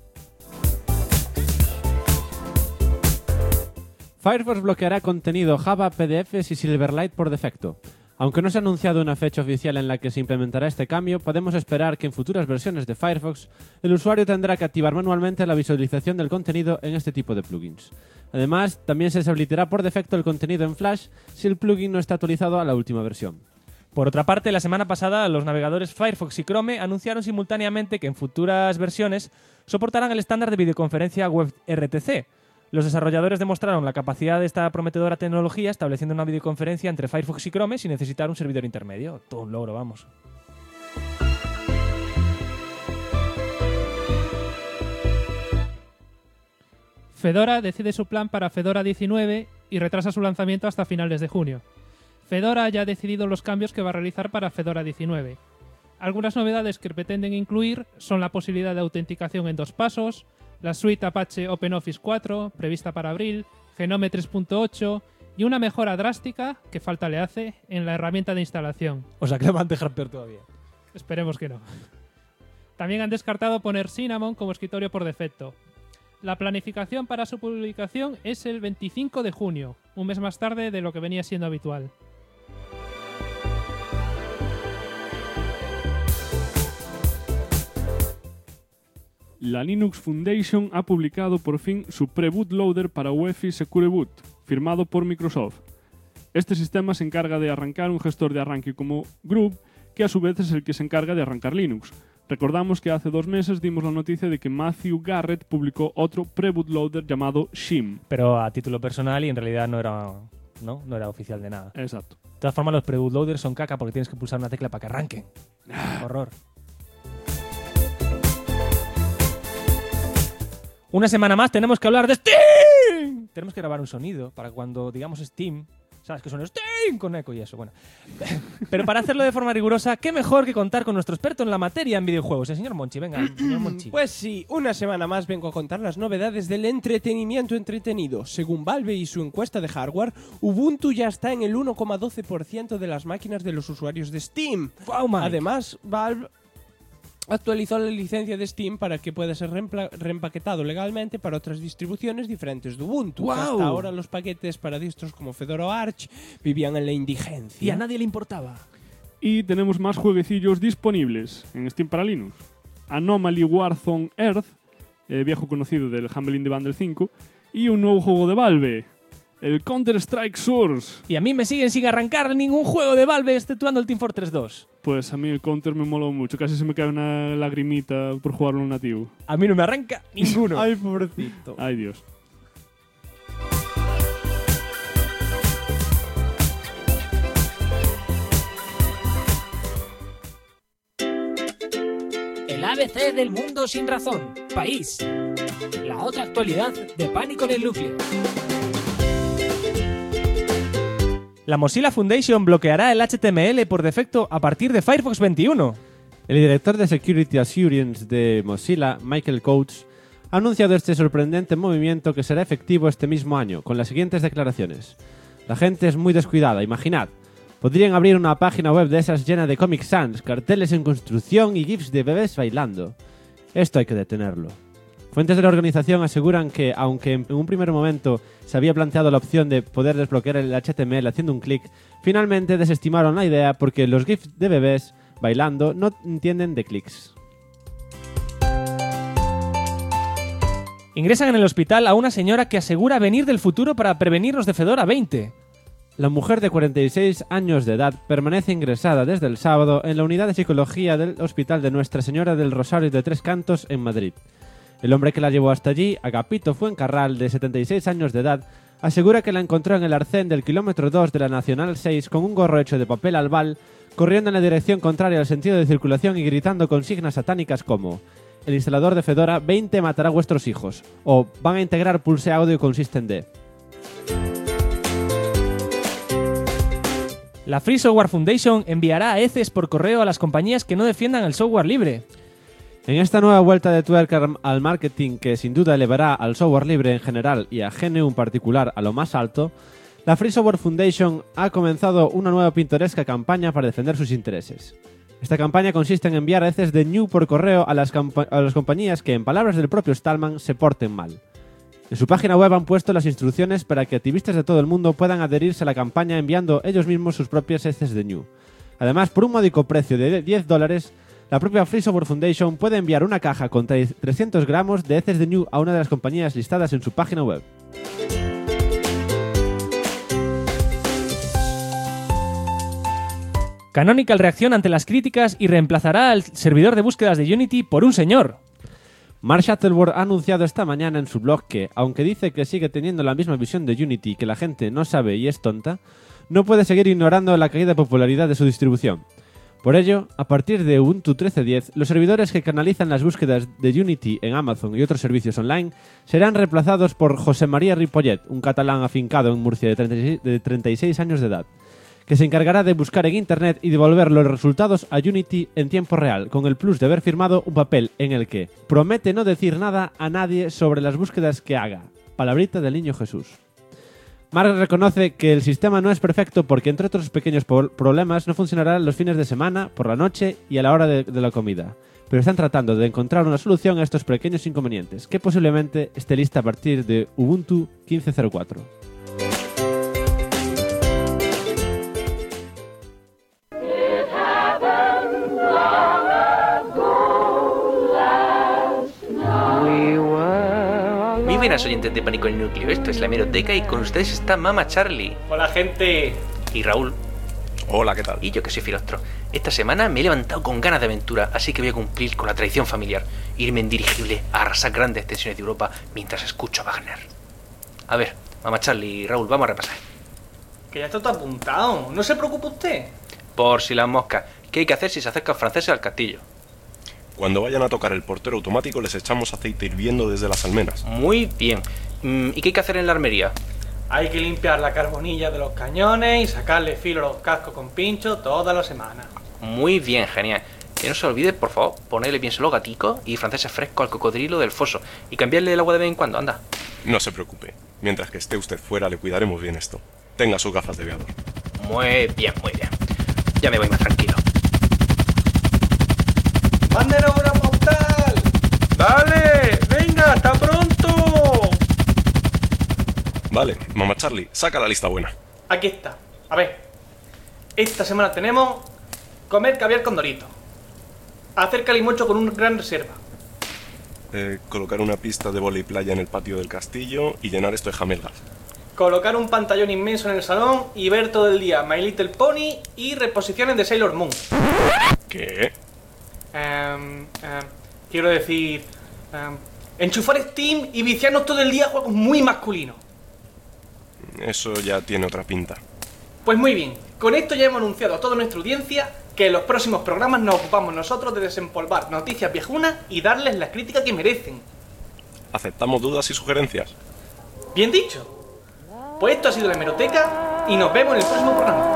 Firefox bloqueará contenido Java, PDFs y Silverlight por defecto. Aunque no se ha anunciado una fecha oficial en la que se implementará este cambio, podemos esperar que en futuras versiones de Firefox el usuario tendrá que activar manualmente la visualización del contenido en este tipo de plugins. Además, también se deshabilitará por defecto el contenido en Flash si el plugin no está actualizado a la última versión. Por otra parte, la semana pasada los navegadores Firefox y Chrome anunciaron simultáneamente que en futuras versiones soportarán el estándar de videoconferencia WebRTC, Los desarrolladores demostraron la capacidad de esta prometedora tecnología estableciendo una videoconferencia entre Firefox y Chrome sin necesitar un servidor intermedio. Todo un logro, vamos. Fedora decide su plan para Fedora 19 y retrasa su lanzamiento hasta finales de junio. Fedora ya ha decidido los cambios que va a realizar para Fedora 19. Algunas novedades que pretenden incluir son la posibilidad de autenticación en 2 pasos, la suite Apache OpenOffice 4, prevista para abril, Genome 3.8 y una mejora drástica, que falta le hace, en la herramienta de instalación. O sea que lo van a dejar peor todavía. Esperemos que no. También han descartado poner Cinnamon como escritorio por defecto. La planificación para su publicación es el 25 de junio, un mes más tarde de lo que venía siendo habitual. La Linux Foundation ha publicado por fin su pre-bootloader para UEFI Secure Boot, firmado por Microsoft. Este sistema se encarga de arrancar un gestor de arranque como Grub, que a su vez es el que se encarga de arrancar Linux. Recordamos que hace 2 meses dimos la noticia de que Matthew Garrett publicó otro pre-bootloader llamado Shim. Pero a título personal y en realidad no era oficial de nada. Exacto. De todas formas, los pre-bootloaders son caca porque tienes que pulsar una tecla para que arranquen. Horror. Una semana más tenemos que hablar de Steam. Tenemos que grabar un sonido para cuando digamos Steam, ¿sabes? Que suena Steam con eco y eso. Bueno. Pero para hacerlo de forma rigurosa, qué mejor que contar con nuestro experto en la materia en videojuegos, el señor Monchi. Venga, señor Monchi. Pues sí, una semana más vengo a contar las novedades del entretenimiento entretenido. Según Valve y su encuesta de hardware, Ubuntu ya está en el 1,12% de las máquinas de los usuarios de Steam. Wow, Mike. Además, Valve actualizó la licencia de Steam para que pueda ser reempaquetado legalmente para otras distribuciones diferentes de Ubuntu. ¡Wow! Hasta ahora los paquetes para distros como Fedora o Arch vivían en la indigencia. Y a nadie le importaba. Y tenemos más jueguecillos disponibles en Steam para Linux. Anomaly Warzone Earth, viejo conocido del Humble Indie Bundle 5, y un nuevo juego de Valve, el Counter-Strike Source. Y a mí me siguen sin arrancar ningún juego de Valve, exceptuando el Team Fortress 2. Pues a mí el Counter me moló mucho, casi se me cae una lagrimita por jugarlo en nativo. A mí no me arranca ninguno. Ay, pobrecito. Ay, Dios. El ABC del mundo sin razón. País. La otra actualidad de Pánico en el Núcleo. La Mozilla Foundation bloqueará el HTML por defecto a partir de Firefox 21. El director de Security Assurance de Mozilla, Michael Coates, ha anunciado este sorprendente movimiento que será efectivo este mismo año, con las siguientes declaraciones. La gente es muy descuidada, imaginad. Podrían abrir una página web de esas llena de Comic Sans, carteles en construcción y gifs de bebés bailando. Esto hay que detenerlo. Fuentes de la organización aseguran que, aunque en un primer momento se había planteado la opción de poder desbloquear el HTML haciendo un clic, finalmente desestimaron la idea porque los GIFs de bebés bailando no entienden de clics. Ingresan en el hospital a una señora que asegura venir del futuro para prevenirnos de Fedora 20. La mujer de 46 años de edad permanece ingresada desde el sábado en la unidad de psicología del Hospital de Nuestra Señora del Rosario de Tres Cantos en Madrid. El hombre que la llevó hasta allí, Agapito Fuencarral, de 76 años de edad, asegura que la encontró en el arcén del kilómetro 2 de la Nacional 6 con un gorro hecho de papel albal, corriendo en la dirección contraria al sentido de circulación y gritando consignas satánicas como: el instalador de Fedora 20 matará a vuestros hijos, o van a integrar Pulse Audio con System D. La Free Software Foundation enviará heces por correo a las compañías que no defiendan el software libre. En esta nueva vuelta de tuerca al marketing que sin duda elevará al software libre en general y a GNU en particular a lo más alto, la Free Software Foundation ha comenzado una nueva pintoresca campaña para defender sus intereses. Esta campaña consiste en enviar heces de GNU por correo a las compañías que, en palabras del propio Stallman, se porten mal. En su página web han puesto las instrucciones para que activistas de todo el mundo puedan adherirse a la campaña enviando ellos mismos sus propias heces de GNU. Además, por un módico precio de $10, la propia Free Software Foundation puede enviar una caja con 300 gramos de heces de GNU a una de las compañías listadas en su página web. Canonical reacciona ante las críticas y reemplazará al servidor de búsquedas de Unity por un señor. Mark Shuttleworth ha anunciado esta mañana en su blog que, aunque dice que sigue teniendo la misma visión de Unity que la gente no sabe y es tonta, no puede seguir ignorando la caída de popularidad de su distribución. Por ello, a partir de Ubuntu 13.10, los servidores que canalizan las búsquedas de Unity en Amazon y otros servicios online serán reemplazados por José María Ripollet, un catalán afincado en Murcia de 36 años de edad, que se encargará de buscar en Internet y devolver los resultados a Unity en tiempo real, con el plus de haber firmado un papel en el que promete no decir nada a nadie sobre las búsquedas que haga. Palabrita del niño Jesús. Mark reconoce que el sistema no es perfecto porque, entre otros pequeños problemas, no funcionará los fines de semana, por la noche y a la hora de la comida. Pero están tratando de encontrar una solución a estos pequeños inconvenientes, que posiblemente esté lista a partir de Ubuntu 15.04. Muy buenas oyentes de Pánico en el Núcleo, esto es la Hemeroteca y con ustedes está Mama Charlie. Hola gente. Y Raúl. Hola, ¿qué tal? Y yo que soy Filostro. Esta semana me he levantado con ganas de aventura, así que voy a cumplir con la tradición familiar, irme en dirigible a arrasar grandes extensiones de Europa mientras escucho a Wagner. A ver, Mama Charlie y Raúl, vamos a repasar. Que ya está todo apuntado, no se preocupe usted. Por si las moscas, ¿qué hay que hacer si se acercan franceses al castillo? Cuando vayan a tocar el portero automático les echamos aceite hirviendo desde las almenas. Muy bien. ¿Y qué hay que hacer en la armería? Hay que limpiar la carbonilla de los cañones y sacarle filo a los cascos con pincho toda la semana. Muy bien, genial. Que no se olvide, por favor, ponerle bien solo gaticos y franceses frescos al cocodrilo del foso y cambiarle el agua de vez en cuando, anda. No se preocupe. Mientras que esté usted fuera le cuidaremos bien esto. Tenga sus gafas de aviador. Muy bien, muy bien. Ya me voy más tranquilo. ¡Mándenos una postal! ¡Dale! ¡Venga, hasta pronto! Vale, Mamá Charlie, saca la lista buena. Aquí está. A ver. Esta semana tenemos comer caviar con Dorito, hacer calimocho con una gran reserva, Colocar una pista de vóley playa en el patio del castillo y llenar esto de jamelgas. colocar un pantallón inmenso en el salón y ver todo el día My Little Pony y reposiciones de Sailor Moon. ¿Qué? Quiero decir, enchufar Steam y viciarnos todo el día a juegos muy masculinos. Eso ya tiene otra pinta. Pues muy bien, con esto ya hemos anunciado a toda nuestra audiencia que en los próximos programas nos ocupamos nosotros de desempolvar noticias viejunas y darles la crítica que merecen. ¿Aceptamos dudas y sugerencias? Bien dicho. Pues esto ha sido la Hemeroteca y nos vemos en el próximo programa.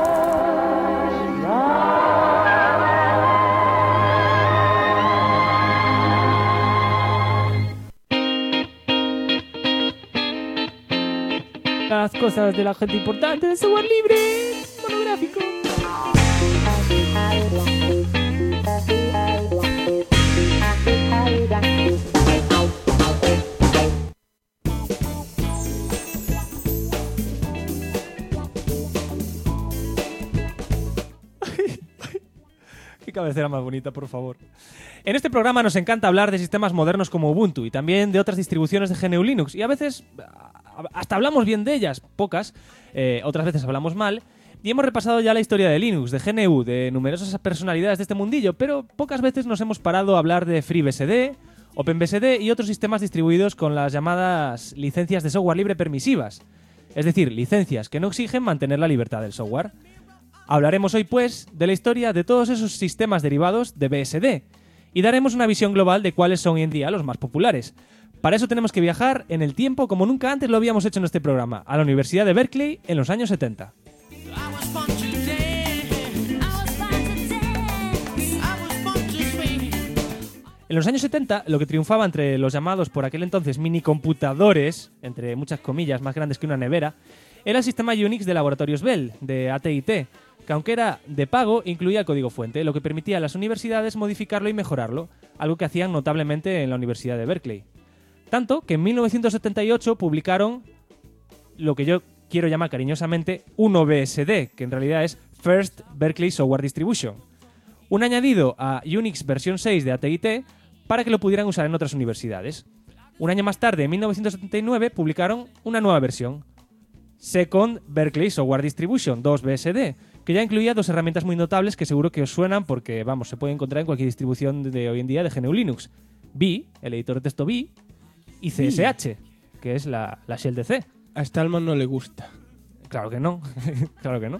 Las cosas de la gente importante de software libre monográfico. Qué cabecera más bonita, por favor. En este programa nos encanta hablar de sistemas modernos como Ubuntu y también de otras distribuciones de GNU Linux, y a veces hasta hablamos bien de ellas, pocas, otras veces hablamos mal, y hemos repasado ya la historia de Linux, de GNU, de numerosas personalidades de este mundillo, pero pocas veces nos hemos parado a hablar de FreeBSD, OpenBSD y otros sistemas distribuidos con las llamadas licencias de software libre permisivas, es decir, licencias que no exigen mantener la libertad del software. Hablaremos hoy, pues, de la historia de todos esos sistemas derivados de BSD y daremos una visión global de cuáles son hoy en día los más populares. Para eso tenemos que viajar en el tiempo como nunca antes lo habíamos hecho en este programa, a la Universidad de Berkeley en los años 70. En los años 70, lo que triunfaba entre los llamados por aquel entonces minicomputadores, entre muchas comillas más grandes que una nevera, era el sistema Unix de Laboratorios Bell, de AT&T, que aunque era de pago, incluía el código fuente, lo que permitía a las universidades modificarlo y mejorarlo, algo que hacían notablemente en la Universidad de Berkeley. Tanto que en 1978 publicaron lo que yo quiero llamar cariñosamente 1BSD, que en realidad es First Berkeley Software Distribution, un añadido a Unix versión 6 de AT&T para que lo pudieran usar en otras universidades. Un año más tarde, en 1979, publicaron una nueva versión, Second Berkeley Software Distribution 2BSD, que ya incluía dos herramientas muy notables que seguro que os suenan porque, vamos, se puede encontrar en cualquier distribución de hoy en día de GNU Linux. Vi, el editor de texto Vi, y CSH, que es la shell de C. A Stallman no le gusta. Claro que no, claro que no.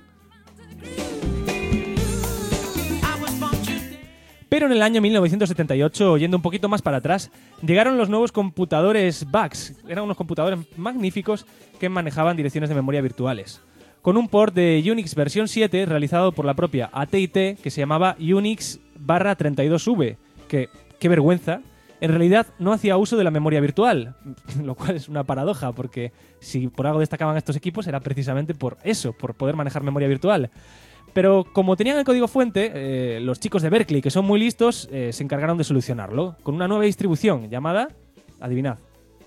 Pero en el año 1978, yendo un poquito más para atrás, llegaron los nuevos computadores VAX. Eran unos computadores magníficos que manejaban direcciones de memoria virtuales. Con un port de Unix versión 7 realizado por la propia AT&T que se llamaba Unix/32V, que, qué vergüenza, en realidad no hacía uso de la memoria virtual, lo cual es una paradoja, porque si por algo destacaban estos equipos era precisamente por eso, por poder manejar memoria virtual. Pero como tenían el código fuente, los chicos de Berkeley, que son muy listos, se encargaron de solucionarlo con una nueva distribución llamada, adivinad,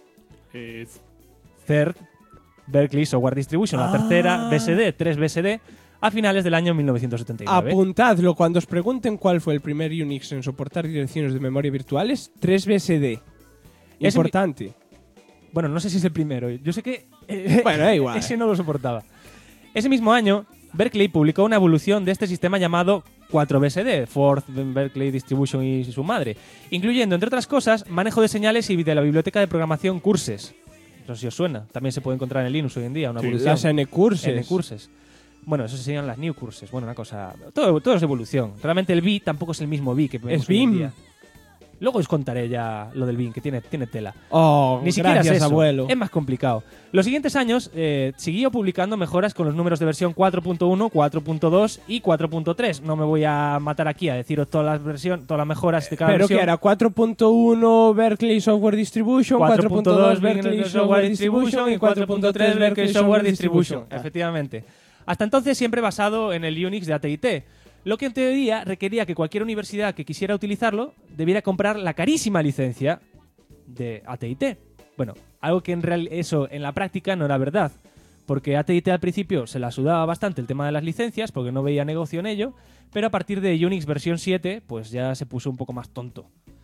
Third Berkeley Software Distribution, la tercera BSD, 3BSD, a finales del año 1979. Apuntadlo cuando os pregunten cuál fue el primer Unix en soportar direcciones de memoria virtuales, 3BSD. Importante. Bueno, no sé si es el primero. Yo sé que bueno, da igual. Ese no lo soportaba. Ese mismo año, Berkeley publicó una evolución de este sistema llamado 4BSD, Fourth Berkeley Distribution y su madre, incluyendo, entre otras cosas, manejo de señales y de la biblioteca de programación Curses. No sé si os suena. También se puede encontrar en Linux hoy en día, una evolución. Las N-Curses. N-Curses. Bueno, eso serían las New Curses. Bueno, una cosa... Todo es evolución. Realmente el Vi tampoco es el mismo Vi que vemos hoy en día. Luego os contaré ya lo del BIM, que tiene tela. Oh, ni siquiera gracias, es eso. abuelo. Es más complicado. Los siguientes años siguió publicando mejoras con los números de versión 4.1, 4.2 y 4.3. No me voy a matar aquí a deciros todas las mejoras de cada Pero versión. que era 4.1 Berkeley Software Distribution, 4.2 Berkeley Software Distribution y 4.3 Berkeley Software Distribution. Efectivamente. Hasta entonces siempre basado en el Unix de AT&T. Lo que en teoría requería que cualquier universidad que quisiera utilizarlo debiera comprar la carísima licencia de AT&T. Bueno, algo que eso en la práctica no era verdad, porque AT&T al principio se la sudaba bastante el tema de las licencias, porque no veía negocio en ello, pero a partir de Unix versión 7, pues ya se puso un poco más tonto.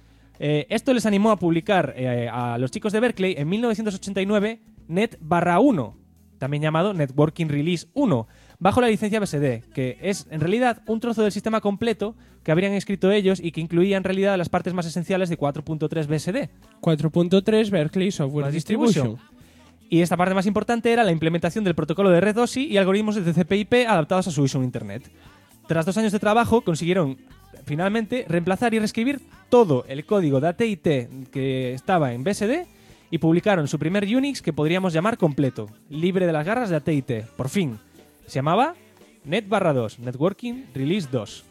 Esto les animó a publicar a los chicos de Berkeley en 1989 Net/1, también llamado Networking Release 1, bajo la licencia BSD, que es en realidad un trozo del sistema completo que habrían escrito ellos y que incluía en realidad las partes más esenciales de 4.3 BSD. 4.3 Berkeley Software Distribution. Y esta parte más importante era la implementación del protocolo de red OSI y algoritmos de TCP/IP adaptados a su uso en Internet. Tras 2 años de trabajo, consiguieron finalmente reemplazar y reescribir todo el código de AT&T que estaba en BSD y publicaron su primer Unix que podríamos llamar completo, libre de las garras de AT&T, por fin. Se llamaba Net/2, Networking Release 2.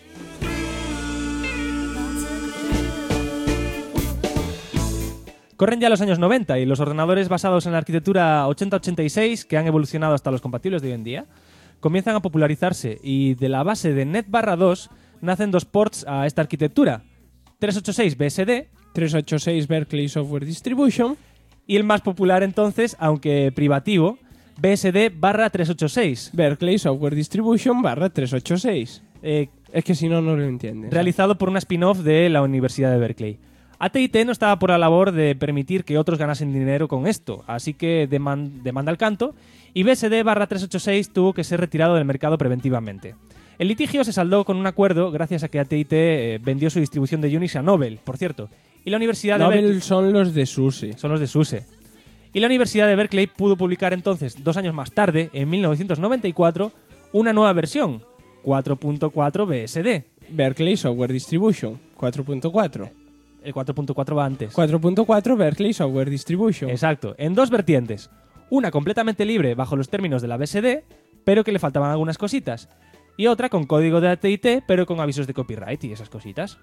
Corren ya los años 90 y los ordenadores basados en la arquitectura 8086, que han evolucionado hasta los compatibles de hoy en día, comienzan a popularizarse y de la base de Net/2 nacen 2 ports a esta arquitectura. 386 BSD, 386 Berkeley Software Distribution y el más popular entonces, aunque privativo, BSD/386. Berkeley Software Distribution /386. Es que si no, no lo entiendes. Realizado por una spin-off de la Universidad de Berkeley. AT&T no estaba por la labor de permitir que otros ganasen dinero con esto, así que demanda al canto y BSD/386 tuvo que ser retirado del mercado preventivamente. El litigio se saldó con un acuerdo gracias a que AT&T vendió su distribución de Unix a Novell, por cierto. Y la Universidad de Berkeley... son los de SUSE. Son los de SUSE. Y la Universidad de Berkeley pudo publicar entonces, 2 años más tarde, en 1994, una nueva versión, 4.4 BSD. Berkeley Software Distribution, 4.4. El 4.4 va antes. 4.4 Berkeley Software Distribution. Exacto, en 2 vertientes. Una completamente libre bajo los términos de la BSD, pero que le faltaban algunas cositas. Y otra con código de AT&T, pero con avisos de copyright y esas cositas.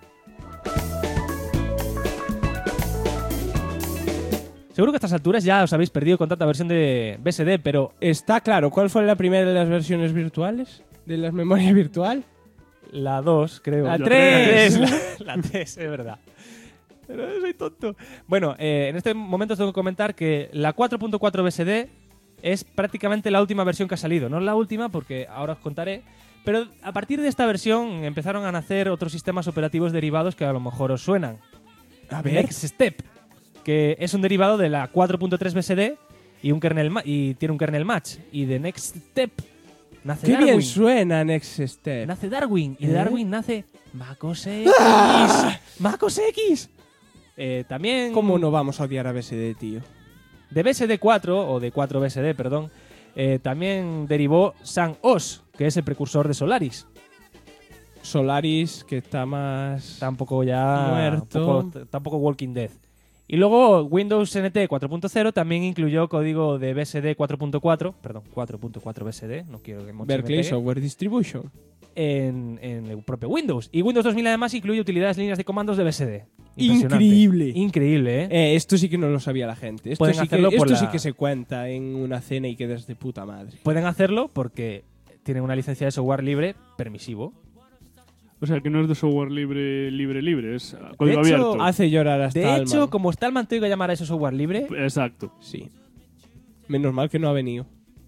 Seguro que a estas alturas ya os habéis perdido con tanta versión de BSD, pero... Está claro, ¿cuál fue la primera de las versiones virtuales? ¿De la memoria virtual? La 2, creo. La 3. La 3, es verdad. Pero soy tonto. Bueno, en este momento os tengo que comentar que la 4.4 BSD es prácticamente la última versión que ha salido. No es la última, porque ahora os contaré. Pero a partir de esta versión empezaron a nacer otros sistemas operativos derivados que a lo mejor os suenan. A ver. Next Step, que es un derivado de la 4.3 BSD y tiene un kernel match. Y de Next Step nace Qué Darwin. bien suena Next Step. Nace Darwin. Y de Darwin nace MacOS X. ¡Ah! ¡MacOS X! También... ¿Cómo no vamos a odiar a BSD, tío? De BSD 4, o de 4BSD, perdón, también derivó Sun OS, que es el precursor de Solaris. Solaris, que está más... Está un poco ya... muerto. Está un poco Walking Dead. Y luego Windows NT 4.0 también incluyó código de BSD 4.4, perdón, 4.4 BSD, no quiero que Monchi me Berkeley pegue, Software Distribution. en el propio Windows. Y Windows 2000 además incluye utilidades líneas de comandos de BSD. Impresionante. Increíble. Increíble, ¿eh? Esto sí que no lo sabía la gente. Esto, Pueden sí que, hacerlo por esto sí la- que se cuenta en una cena y quedas de puta madre. Pueden hacerlo porque tienen una licencia de software libre permisivo. O sea, que no es de software libre, es De código hecho, abierto. Hace llorar hasta De Alman. hecho, como Stallman tengo que llamar a eso software libre, Exacto. Sí. Menos mal que no ha venido.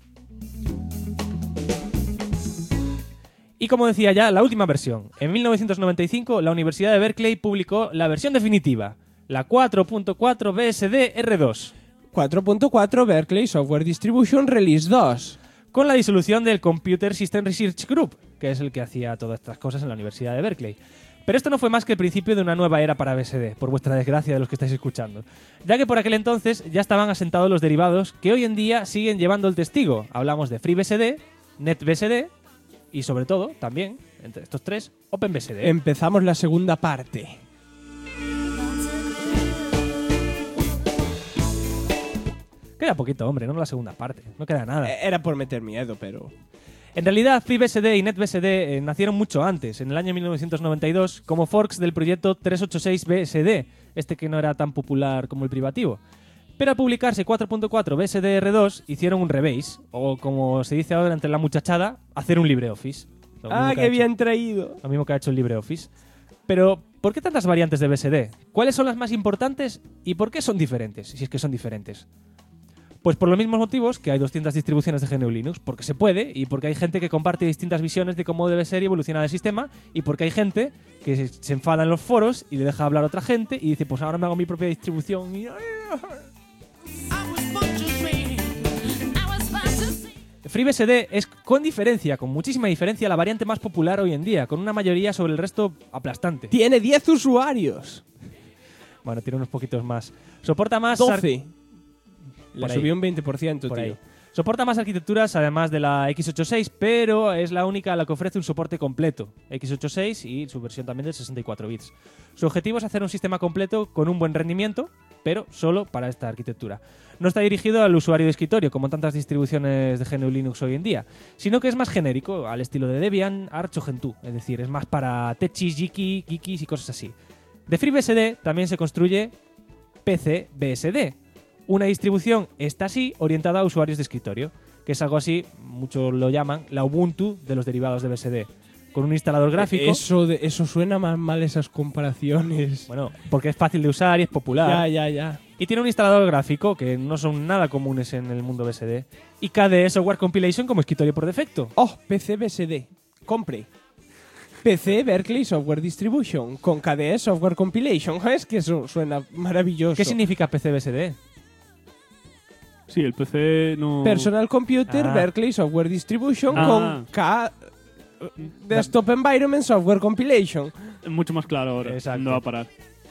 y como decía ya, la última versión. En 1995, la Universidad de Berkeley publicó la versión definitiva, la 4.4 BSD R2, 4.4 Berkeley Software Distribution Release 2. con la disolución del Computer System Research Group, que es el que hacía todas estas cosas en la Universidad de Berkeley. Pero esto no fue más que el principio de una nueva era para BSD, por vuestra desgracia de los que estáis escuchando, ya que por aquel entonces ya estaban asentados los derivados que hoy en día siguen llevando el testigo. Hablamos de FreeBSD, NetBSD y sobre todo, también, entre estos tres, OpenBSD. Empezamos la segunda parte. Queda poquito, hombre, no la segunda parte, no queda nada. Era por meter miedo, pero... En realidad, FreeBSD y NetBSD nacieron mucho antes, en el año 1992, como forks del proyecto 386BSD, este que no era tan popular como el privativo. Pero al publicarse 4.4 BSD R2, hicieron un rebase, o como se dice ahora entre la muchachada, hacer un LibreOffice. Lo mismo ¡Ah, que qué ha hecho- bien traído! Lo mismo que ha hecho el LibreOffice. Pero, ¿por qué tantas variantes de BSD? ¿Cuáles son las más importantes y por qué son diferentes? Si es que son diferentes. Pues por los mismos motivos que hay 200 distribuciones de GNU Linux, porque se puede y porque hay gente que comparte distintas visiones de cómo debe ser y evolucionar el sistema, y porque hay gente que se enfada en los foros y le deja hablar a otra gente y dice, pues ahora me hago mi propia distribución y... FreeBSD es con diferencia, con muchísima diferencia, la variante más popular hoy en día, con una mayoría sobre el resto aplastante. ¡Tiene 10 usuarios! Bueno, tiene unos poquitos más. Soporta más... 12. Le Por ahí. subió un 20%, Por tío. ahí. Soporta más arquitecturas además de la x86, pero es la única a la que ofrece un soporte completo. x86 y su versión también de 64 bits. Su objetivo es hacer un sistema completo con un buen rendimiento, pero solo para esta arquitectura. No está dirigido al usuario de escritorio, como tantas distribuciones de GNU Linux hoy en día, sino que es más genérico, al estilo de Debian, Arch o Gentoo. Es decir, es más para techis, geekis y cosas así. De FreeBSD también se construye PCBSD, una distribución, esta sí, orientada a usuarios de escritorio, que es algo así, muchos lo llaman, la Ubuntu de los derivados de BSD, con un instalador gráfico. Eso suena más mal, esas comparaciones. Bueno, porque es fácil de usar y es popular. Ya. Y tiene un instalador gráfico, que no son nada comunes en el mundo BSD. Y KDE Software Compilation como escritorio por defecto. ¡Oh! PCBSD. Compre. PC Berkeley Software Distribution con KDE Software Compilation. Es que eso suena maravilloso. ¿Qué significa PCBSD? Sí, el PC no... Personal Computer Berkeley Software Distribution con K... Desktop Environment Software Compilation. Mucho más claro ahora. Exacto. No va a parar.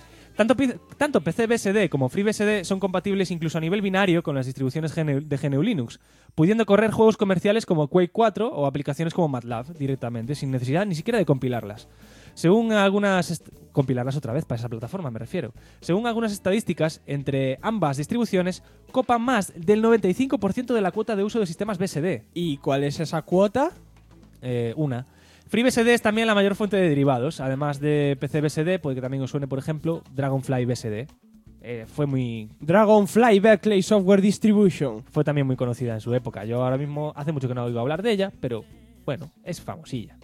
Tanto PCBSD como FreeBSD son compatibles incluso a nivel binario con las distribuciones de GNU Linux, pudiendo correr juegos comerciales como Quake 4 o aplicaciones como MATLAB directamente, sin necesidad ni siquiera de compilarlas. Según algunas... compilarlas otra vez para esa plataforma, me refiero. Según algunas estadísticas, entre ambas distribuciones copan más del 95% de la cuota de uso de sistemas BSD. ¿Y cuál es esa cuota? Una. FreeBSD es también la mayor fuente de derivados, además de PCBSD, puede que también os suene, por ejemplo, Dragonfly BSD. Fue muy... Dragonfly Berkeley Software Distribution. Fue también muy conocida en su época. Yo ahora mismo hace mucho que no oigo hablar de ella, pero bueno, es famosilla.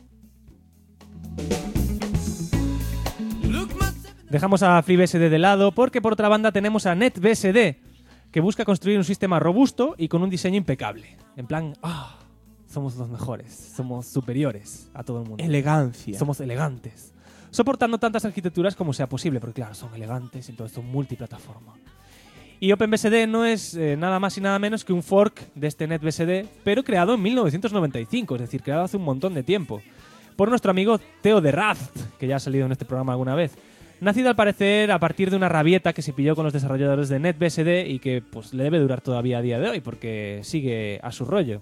Dejamos a FreeBSD de lado porque por otra banda tenemos a NetBSD, que busca construir un sistema robusto y con un diseño impecable. En plan, somos los mejores, somos superiores a todo el mundo. Elegancia. Somos elegantes. Soportando tantas arquitecturas como sea posible, porque claro, son elegantes y todo esto multiplataforma. Y OpenBSD no es nada más y nada menos que un fork de este NetBSD, pero creado en 1995, es decir, creado hace un montón de tiempo, por nuestro amigo Theo de Rast, que ya ha salido en este programa alguna vez. nacido al parecer a partir de una rabieta que se pilló con los desarrolladores de NetBSD y que pues le debe durar todavía a día de hoy porque sigue a su rollo.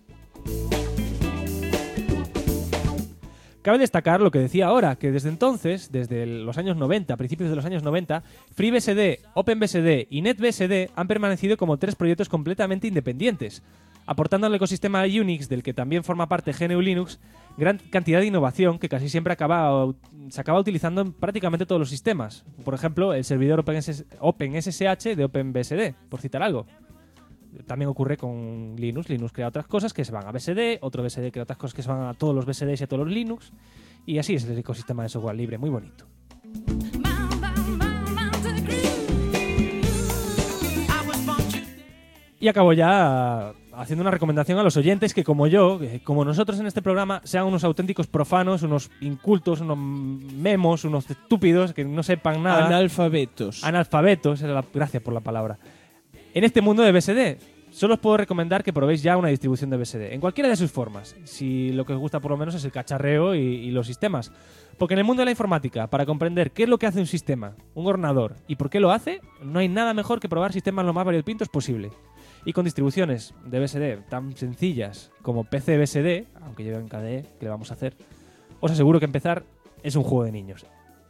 Cabe destacar lo que decía ahora, que desde entonces, desde los años 90, principios de los años 90, FreeBSD, OpenBSD y NetBSD han permanecido como 3 proyectos completamente independientes, aportando al ecosistema Unix, del que también forma parte GNU Linux, gran cantidad de innovación que casi siempre se acaba utilizando en prácticamente todos los sistemas. Por ejemplo, el servidor OpenSSH de OpenBSD, por citar algo. También ocurre con Linux. Linux crea otras cosas que se van a BSD, otro BSD crea otras cosas que se van a todos los BSDs y a todos los Linux. Y así es el ecosistema de software libre, muy bonito. Y acabo ya haciendo una recomendación a los oyentes que, como yo, como nosotros en este programa, sean unos auténticos profanos, unos incultos, unos memos, unos estúpidos que no sepan nada. Analfabetos. Analfabetos, gracias por la palabra. En este mundo de BSD, solo os puedo recomendar que probéis ya una distribución de BSD, en cualquiera de sus formas, si lo que os gusta por lo menos es el cacharreo y los sistemas. Porque en el mundo de la informática, para comprender qué es lo que hace un sistema, un ordenador, y por qué lo hace, no hay nada mejor que probar sistemas lo más variopintos posible. Y con distribuciones de BSD tan sencillas como PC BSD, aunque lleven KDE, que le vamos a hacer, os aseguro que empezar es un juego de niños.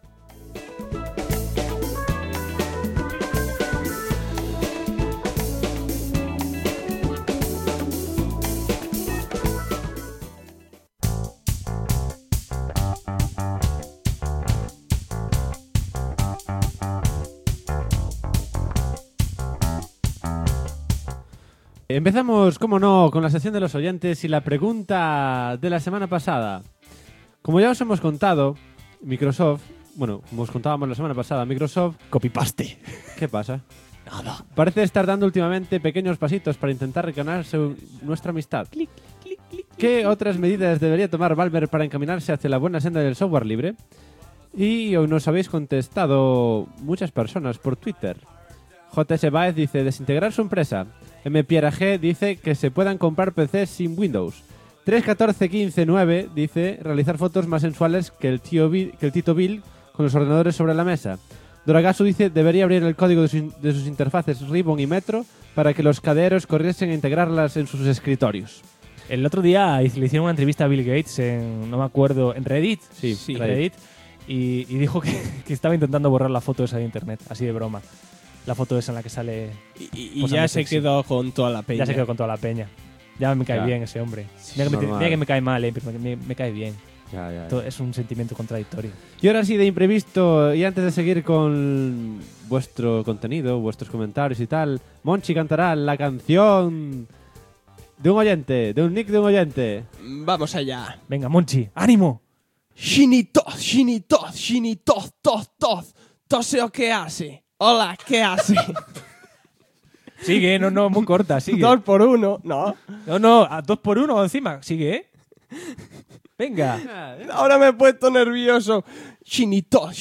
Empezamos, como no, con la sección de los oyentes y la pregunta de la semana pasada. Como ya os hemos contado, Microsoft, bueno, como os contábamos la semana pasada, Microsoft... Copypaste. ¿Qué pasa? Nada. Parece estar dando últimamente pequeños pasitos para intentar reganarse nuestra amistad. ¿Qué otras medidas debería tomar Valve para encaminarse hacia la buena senda del software libre? Y hoy nos habéis contestado muchas personas por Twitter. JS Baez dice desintegrar su empresa. M. Pierre G dice que se puedan comprar PCs sin Windows. 3.14.15.9 dice realizar fotos más sensuales que el Tito Bill con los ordenadores sobre la mesa. Doragasu dice debería abrir el código de sus interfaces Ribbon y Metro para que los caderos corriesen a integrarlas en sus escritorios. El otro día le hicieron una entrevista a Bill Gates en, no me acuerdo, en Reddit. Sí, Reddit. Y dijo que estaba intentando borrar la foto esa de internet, así de broma. La foto esa en la que sale... Y ya se quedó con toda la peña. Ya se quedó con toda la peña. Ya me cae bien ese hombre. Mira que me cae mal, pero me cae bien. Ya. Es un sentimiento contradictorio. Y ahora sí, de imprevisto, y antes de seguir con vuestro contenido, vuestros comentarios y tal, Monchi cantará la canción de un oyente, de un nick de un oyente. Vamos allá. Venga, Monchi, ánimo. Shinitoz, Shinitoz, Shinitoz, toz. Toseo, ¿qué hace? Hola, ¿qué hace? Sigue, no, muy corta, sigue. 2 por 1, no. No, a 2 por 1 encima, sigue, Venga. Ahora me he puesto nervioso. Shinitoz,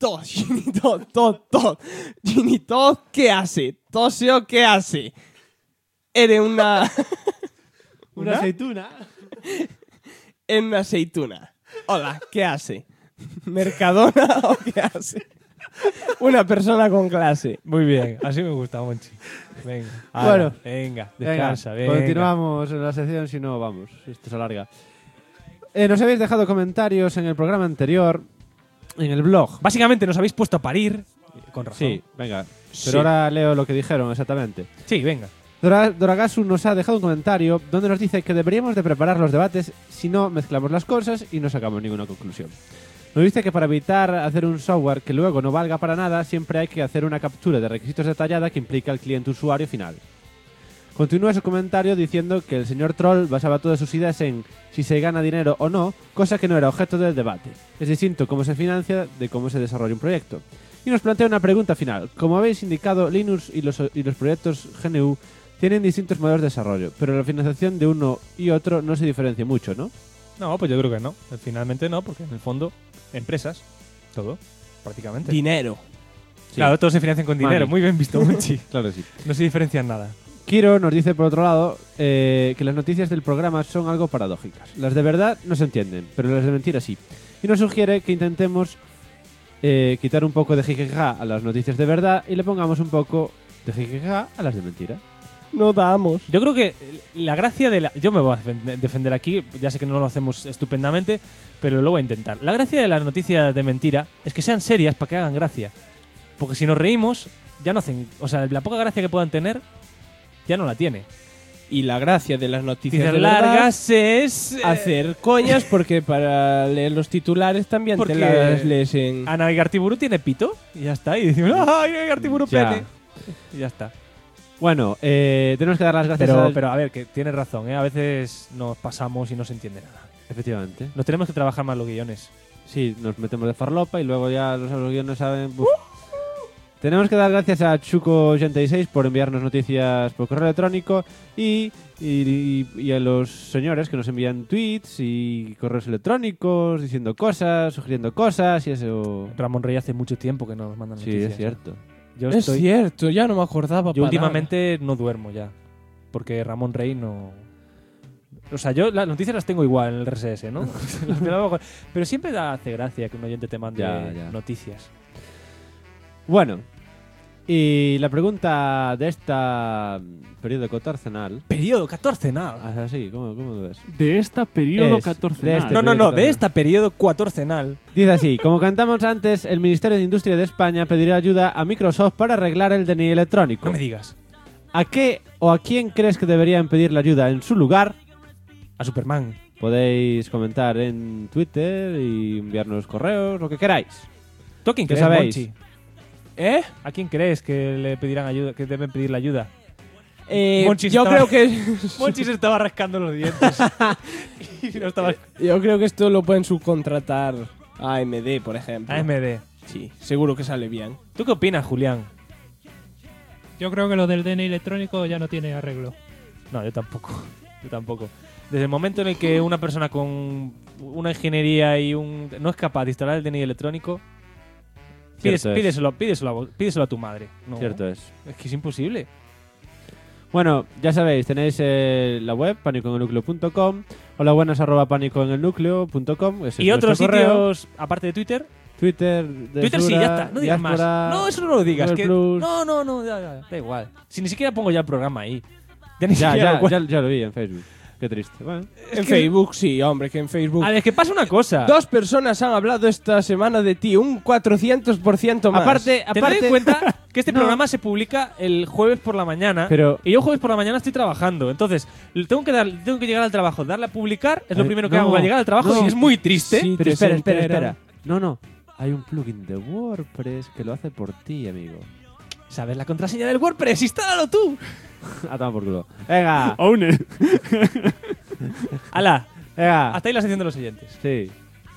toz. Shinitoz, ¿qué hace? Toseo, ¿qué hace? Eres una... ¿Una aceituna? En una aceituna. Hola, ¿qué hace? ¿Mercadona o qué hace? Una persona con clase. Muy bien, así me gusta, Monchi. Venga, bueno, venga, descansa. Venga. Continuamos en la sección, si no, vamos, esto se alarga. Nos habéis dejado comentarios en el programa anterior, en el blog. Básicamente nos habéis puesto a parir, con razón. Sí, venga. Pero ahora leo lo que dijeron exactamente. Sí, venga. Doragasu nos ha dejado un comentario donde nos dice que deberíamos de preparar los debates si no mezclamos las cosas y no sacamos ninguna conclusión. Nos dice que para evitar hacer un software que luego no valga para nada, siempre hay que hacer una captura de requisitos detallada que implica al cliente usuario final. Continúa su comentario diciendo que el señor Troll basaba todas sus ideas en si se gana dinero o no, cosa que no era objeto del debate. Es distinto cómo se financia de cómo se desarrolla un proyecto. Y nos plantea una pregunta final. Como habéis indicado, Linux y los proyectos GNU tienen distintos modelos de desarrollo, pero la financiación de uno y otro no se diferencia mucho, ¿no? No, pues yo creo que no. Finalmente no, porque en el fondo, empresas, todo, prácticamente. Dinero. Sí. Claro, todos se financian con dinero. Money. Muy bien visto, Monchi. Claro, sí. No se diferencian nada. Kiro nos dice, por otro lado, que las noticias del programa son algo paradójicas. Las de verdad no se entienden, pero las de mentira sí. Y nos sugiere que intentemos quitar un poco de jijijaja a las noticias de verdad y le pongamos un poco de jijijaja a las de mentira. No damos. Yo creo que la gracia de la... Yo me voy a defender aquí, ya sé que no lo hacemos estupendamente, pero lo voy a intentar. La gracia de las noticias de mentira es que sean serias para que hagan gracia. Porque si nos reímos, ya no hacen... O sea, la poca gracia que puedan tener, ya no la tiene. Y la gracia de las noticias Noticias de verdad largas es... hacer coñas, porque para leer los titulares también Porque te las lees en... Ana Igartiburu tiene pito y ya está. Y decimos, ¡ay, Igartiburu Ya. pene! Y ya está. Bueno, tenemos que dar las gracias Pero a ver, que tienes razón, ¿eh? A veces nos pasamos y no se entiende nada. Efectivamente. Nos tenemos que trabajar más los guiones. Sí, nos metemos de farlopa y luego ya los guiones saben... Uf. Tenemos que dar gracias a Chuco86 por enviarnos noticias por correo electrónico y a los señores que nos envían tweets y correos electrónicos diciendo cosas, sugiriendo cosas y eso... Ramón Rey hace mucho tiempo que nos manda Sí, noticias. es cierto. Yo Es cierto, ya no me acordaba. Yo para últimamente no duermo ya. Porque Ramón Rey no... O sea, yo las noticias las tengo igual en el RSS, ¿no? Pero siempre hace gracia que un oyente te mande Ya. noticias. Bueno, y la pregunta de esta periodo catorcenal... ¿Periodo catorcenal? Ah, sí, ¿cómo lo ves? De esta periodo Es, catorcenal. de este No, periodo de esta periodo cuatorcenal. Dice así, como cantamos antes, el Ministerio de Industria de España pedirá ayuda a Microsoft para arreglar el DNI electrónico. No me digas. ¿A qué o a quién crees que deberían pedir la ayuda en su lugar? A Superman. Podéis comentar en Twitter y enviarnos correos, lo que queráis. ¿Tú a quién ¿Qué crees, sabéis? Monchi? ¿A quién crees que le pedirán ayuda, que deben pedir la ayuda? yo creo que... Monchi se estaba rascando los dientes. Y no estaba... Yo creo que esto lo pueden subcontratar a AMD, por ejemplo. AMD. Sí, seguro que sale bien. ¿Tú qué opinas, Julián? Yo creo que lo del DNI electrónico ya no tiene arreglo. No, yo tampoco. Yo tampoco. Desde el momento en el que una persona con una ingeniería y no es capaz de instalar el DNI electrónico, pídeselo a tu madre. No, Cierto es. Es que es imposible. Bueno, ya sabéis, tenéis la web panicoenelnucleo.com o la buena es @panicoenelnucleo.com. Y otros sitios, aparte de Twitter. Twitter, Twitter sí, ya está. No digas más. No, eso no lo digas. Google Que, Plus. no, ya, da igual. Si ni siquiera pongo ya el programa ahí. Ya ni Ya siquiera lo vi en Facebook. Qué triste. Bueno. En Facebook sí, hombre, que en Facebook... A ver, que pasa una cosa. 2 personas han hablado esta semana de ti, un 400% más. Tened en cuenta que este programa se publica el jueves por la mañana. Pero- y yo jueves por la mañana estoy trabajando. Entonces, tengo que llegar al trabajo, darle a publicar. Es lo primero que hago al llegar al trabajo y es muy triste. Sí, Pero te espera. No. Hay un plugin de WordPress que lo hace por ti, amigo. ¿Sabes la contraseña del WordPress? ¡Instálalo tú! A tomar por culo. Venga. Own it. ¡Hala! Venga. Hasta ahí la sección de los oyentes. Sí.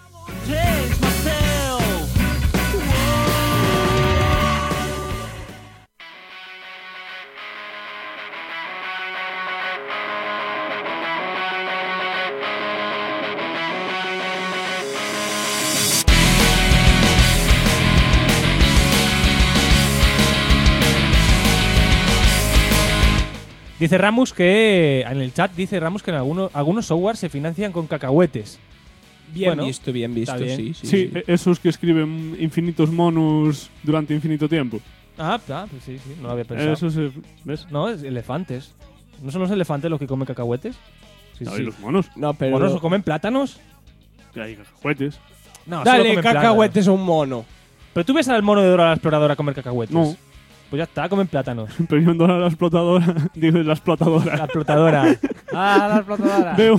Dice Ramus que en el chat dice Ramus que en algunos software se financian con cacahuetes. Bien Bueno, visto, está bien. Sí, esos que escriben infinitos monos durante infinito tiempo. Ah, pues sí, no lo había pensado. Eso se... ¿Ves? No, es elefantes. ¿No son los elefantes los que comen cacahuetes? Sí, No, y los monos. No, pero... ¿Monos comen plátanos? Que hay cacahuetes. No, solo Dale comen cacahuetes a un mono. plátanos. Pero tú ves al mono de Dora la exploradora comer cacahuetes. No. Pues ya está, comen plátanos. Pero yo ando a la explotadora. Digo, la explotadora. La explotadora. La explotadora. Veo...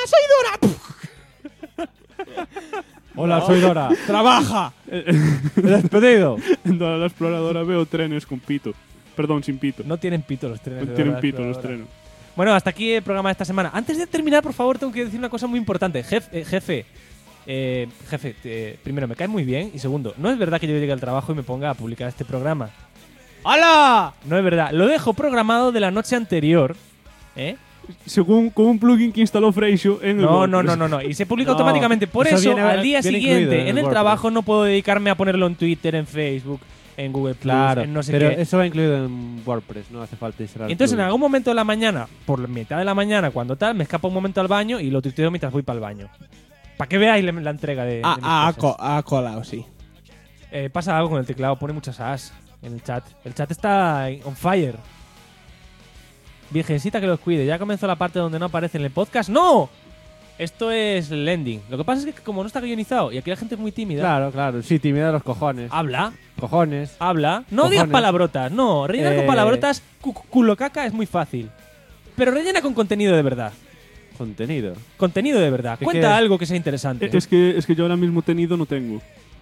Hola, soy Dora. ¡Trabaja! Despedido. Ando a la exploradora, veo trenes con pito. Perdón, sin pito. No tienen pito los trenes. No de tienen Dora la pito los Exploradora. trenes. Bueno, hasta aquí el programa de esta semana. Antes de terminar, por favor, tengo que decir una cosa muy importante. Jefe, primero, me cae muy bien. Y segundo, no es verdad que yo llegue al trabajo y me ponga a publicar este programa. ¡Hala! No es verdad. Lo dejo programado de la noche anterior. Según con un plugin que instaló Freixo en el No. WordPress. Y se publica No, automáticamente. Por eso eso, viene- al día viene siguiente, incluido en en el el WordPress. trabajo, no puedo dedicarme a ponerlo en Twitter, en Facebook, en Google Plus, Claro, en no sé pero qué. eso va incluido en WordPress, no hace falta instalar. Y entonces, en plugin. algún momento de la mañana, por la mitad de la mañana, cuando tal, me escapo un momento al baño y lo tuiteo mientras voy para el baño. Para que veáis la entrega de mis cosas. Ha colado, sí. Pasa algo con el teclado, pone muchas as en el chat. El chat está on fire. Virgencita que los cuide. Ya comenzó la parte donde no aparece en el podcast. ¡No! Esto es el ending. Lo que pasa es que como no está guionizado y aquí la gente es muy tímida. Claro. Sí, tímida de los cojones. Habla. Cojones. Habla. No digas Cojones. palabrotas. No, rellenar con palabrotas culo caca es muy fácil. Pero rellena con contenido de verdad. Contenido. Contenido de verdad. ¿Qué Cuenta quieres? algo que sea interesante. Es que yo ahora mismo tenido no tengo.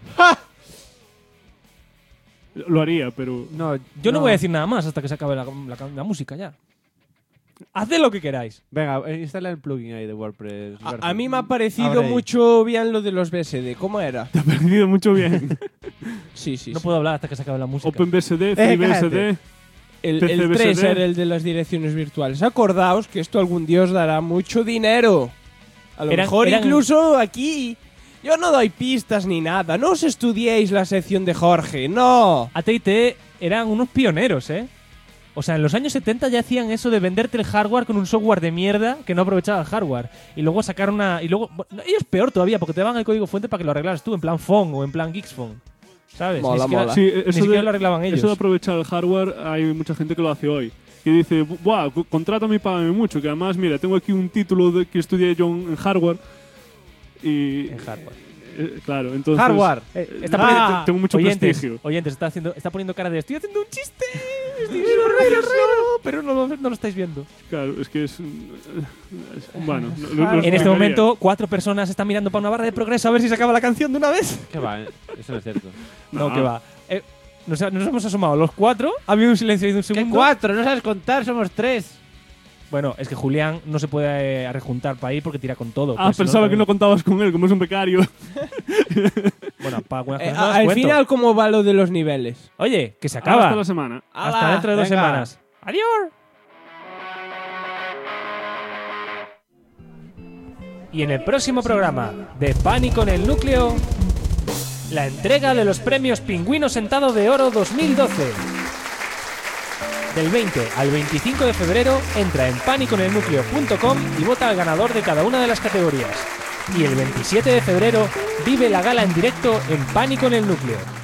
Lo haría, pero... No, Yo no voy a decir nada más hasta que se acabe la música ya. Haced lo que queráis. Venga, instala el plugin ahí de WordPress. A mí me ha parecido Abre ahí. mucho bien lo de los BSD. ¿Cómo era? Te ha perdido mucho bien. Sí. No puedo hablar hasta que se acabe la música. OpenBSD, FreeBSD... El TCBSD. 3 era el de las direcciones virtuales. Acordaos que esto algún día os dará mucho dinero. A lo mejor incluso aquí. Yo no doy pistas ni nada. No os estudiéis la sección de Jorge, no. AT&T eran unos pioneros, ¿eh? O sea, en los años 70 ya hacían eso de venderte el hardware con un software de mierda que no aprovechaba el hardware. Y luego sacar una... Y luego... Bueno, ellos peor todavía, porque te daban el código fuente para que lo arreglaras tú, en plan Phone o en plan Geeksphone. ¿Sabes? Mola, mola. Sí, ni siquiera lo arreglaban ellos. Eso de aprovechar el hardware, hay mucha gente que lo hace hoy. Que dice, buah, contrátame y págame mucho. Que además, mira, tengo aquí un título que estudié yo en hardware. Y... En hardware. Claro, entonces... Hardware. Tengo mucho prestigio. Oyentes, está poniendo cara de estoy haciendo un chiste. Estoy pero no lo estáis viendo. Claro, es que es... bueno. En este momento, 4 personas están mirando para una barra de progreso a ver si se acaba la canción de una vez. ¿Qué va? Eso no es cierto. No, que va. Nos hemos asomado los 4. Ha habido un silencio de un segundo. ¿Qué 4? No sabes contar, somos 3. Bueno, es que Julián no se puede rejuntar para ir porque tira con todo. Ah, pensaba que no contabas con él, como es un becario. Bueno, para algunas cosas no las Al cuento. final, ¿cómo va lo de los niveles? Oye, que se acaba. Hasta la semana. Hasta dentro de 2 venga. semanas. ¡Adiós! Y en el próximo programa de Pánico en el Núcleo, la entrega de los premios Pingüino Sentado de Oro 2012. Del 20 al 25 de febrero entra en paniconelnucleo.com y vota al ganador de cada una de las categorías. Y el 27 de febrero vive la gala en directo en Pánico en el Núcleo.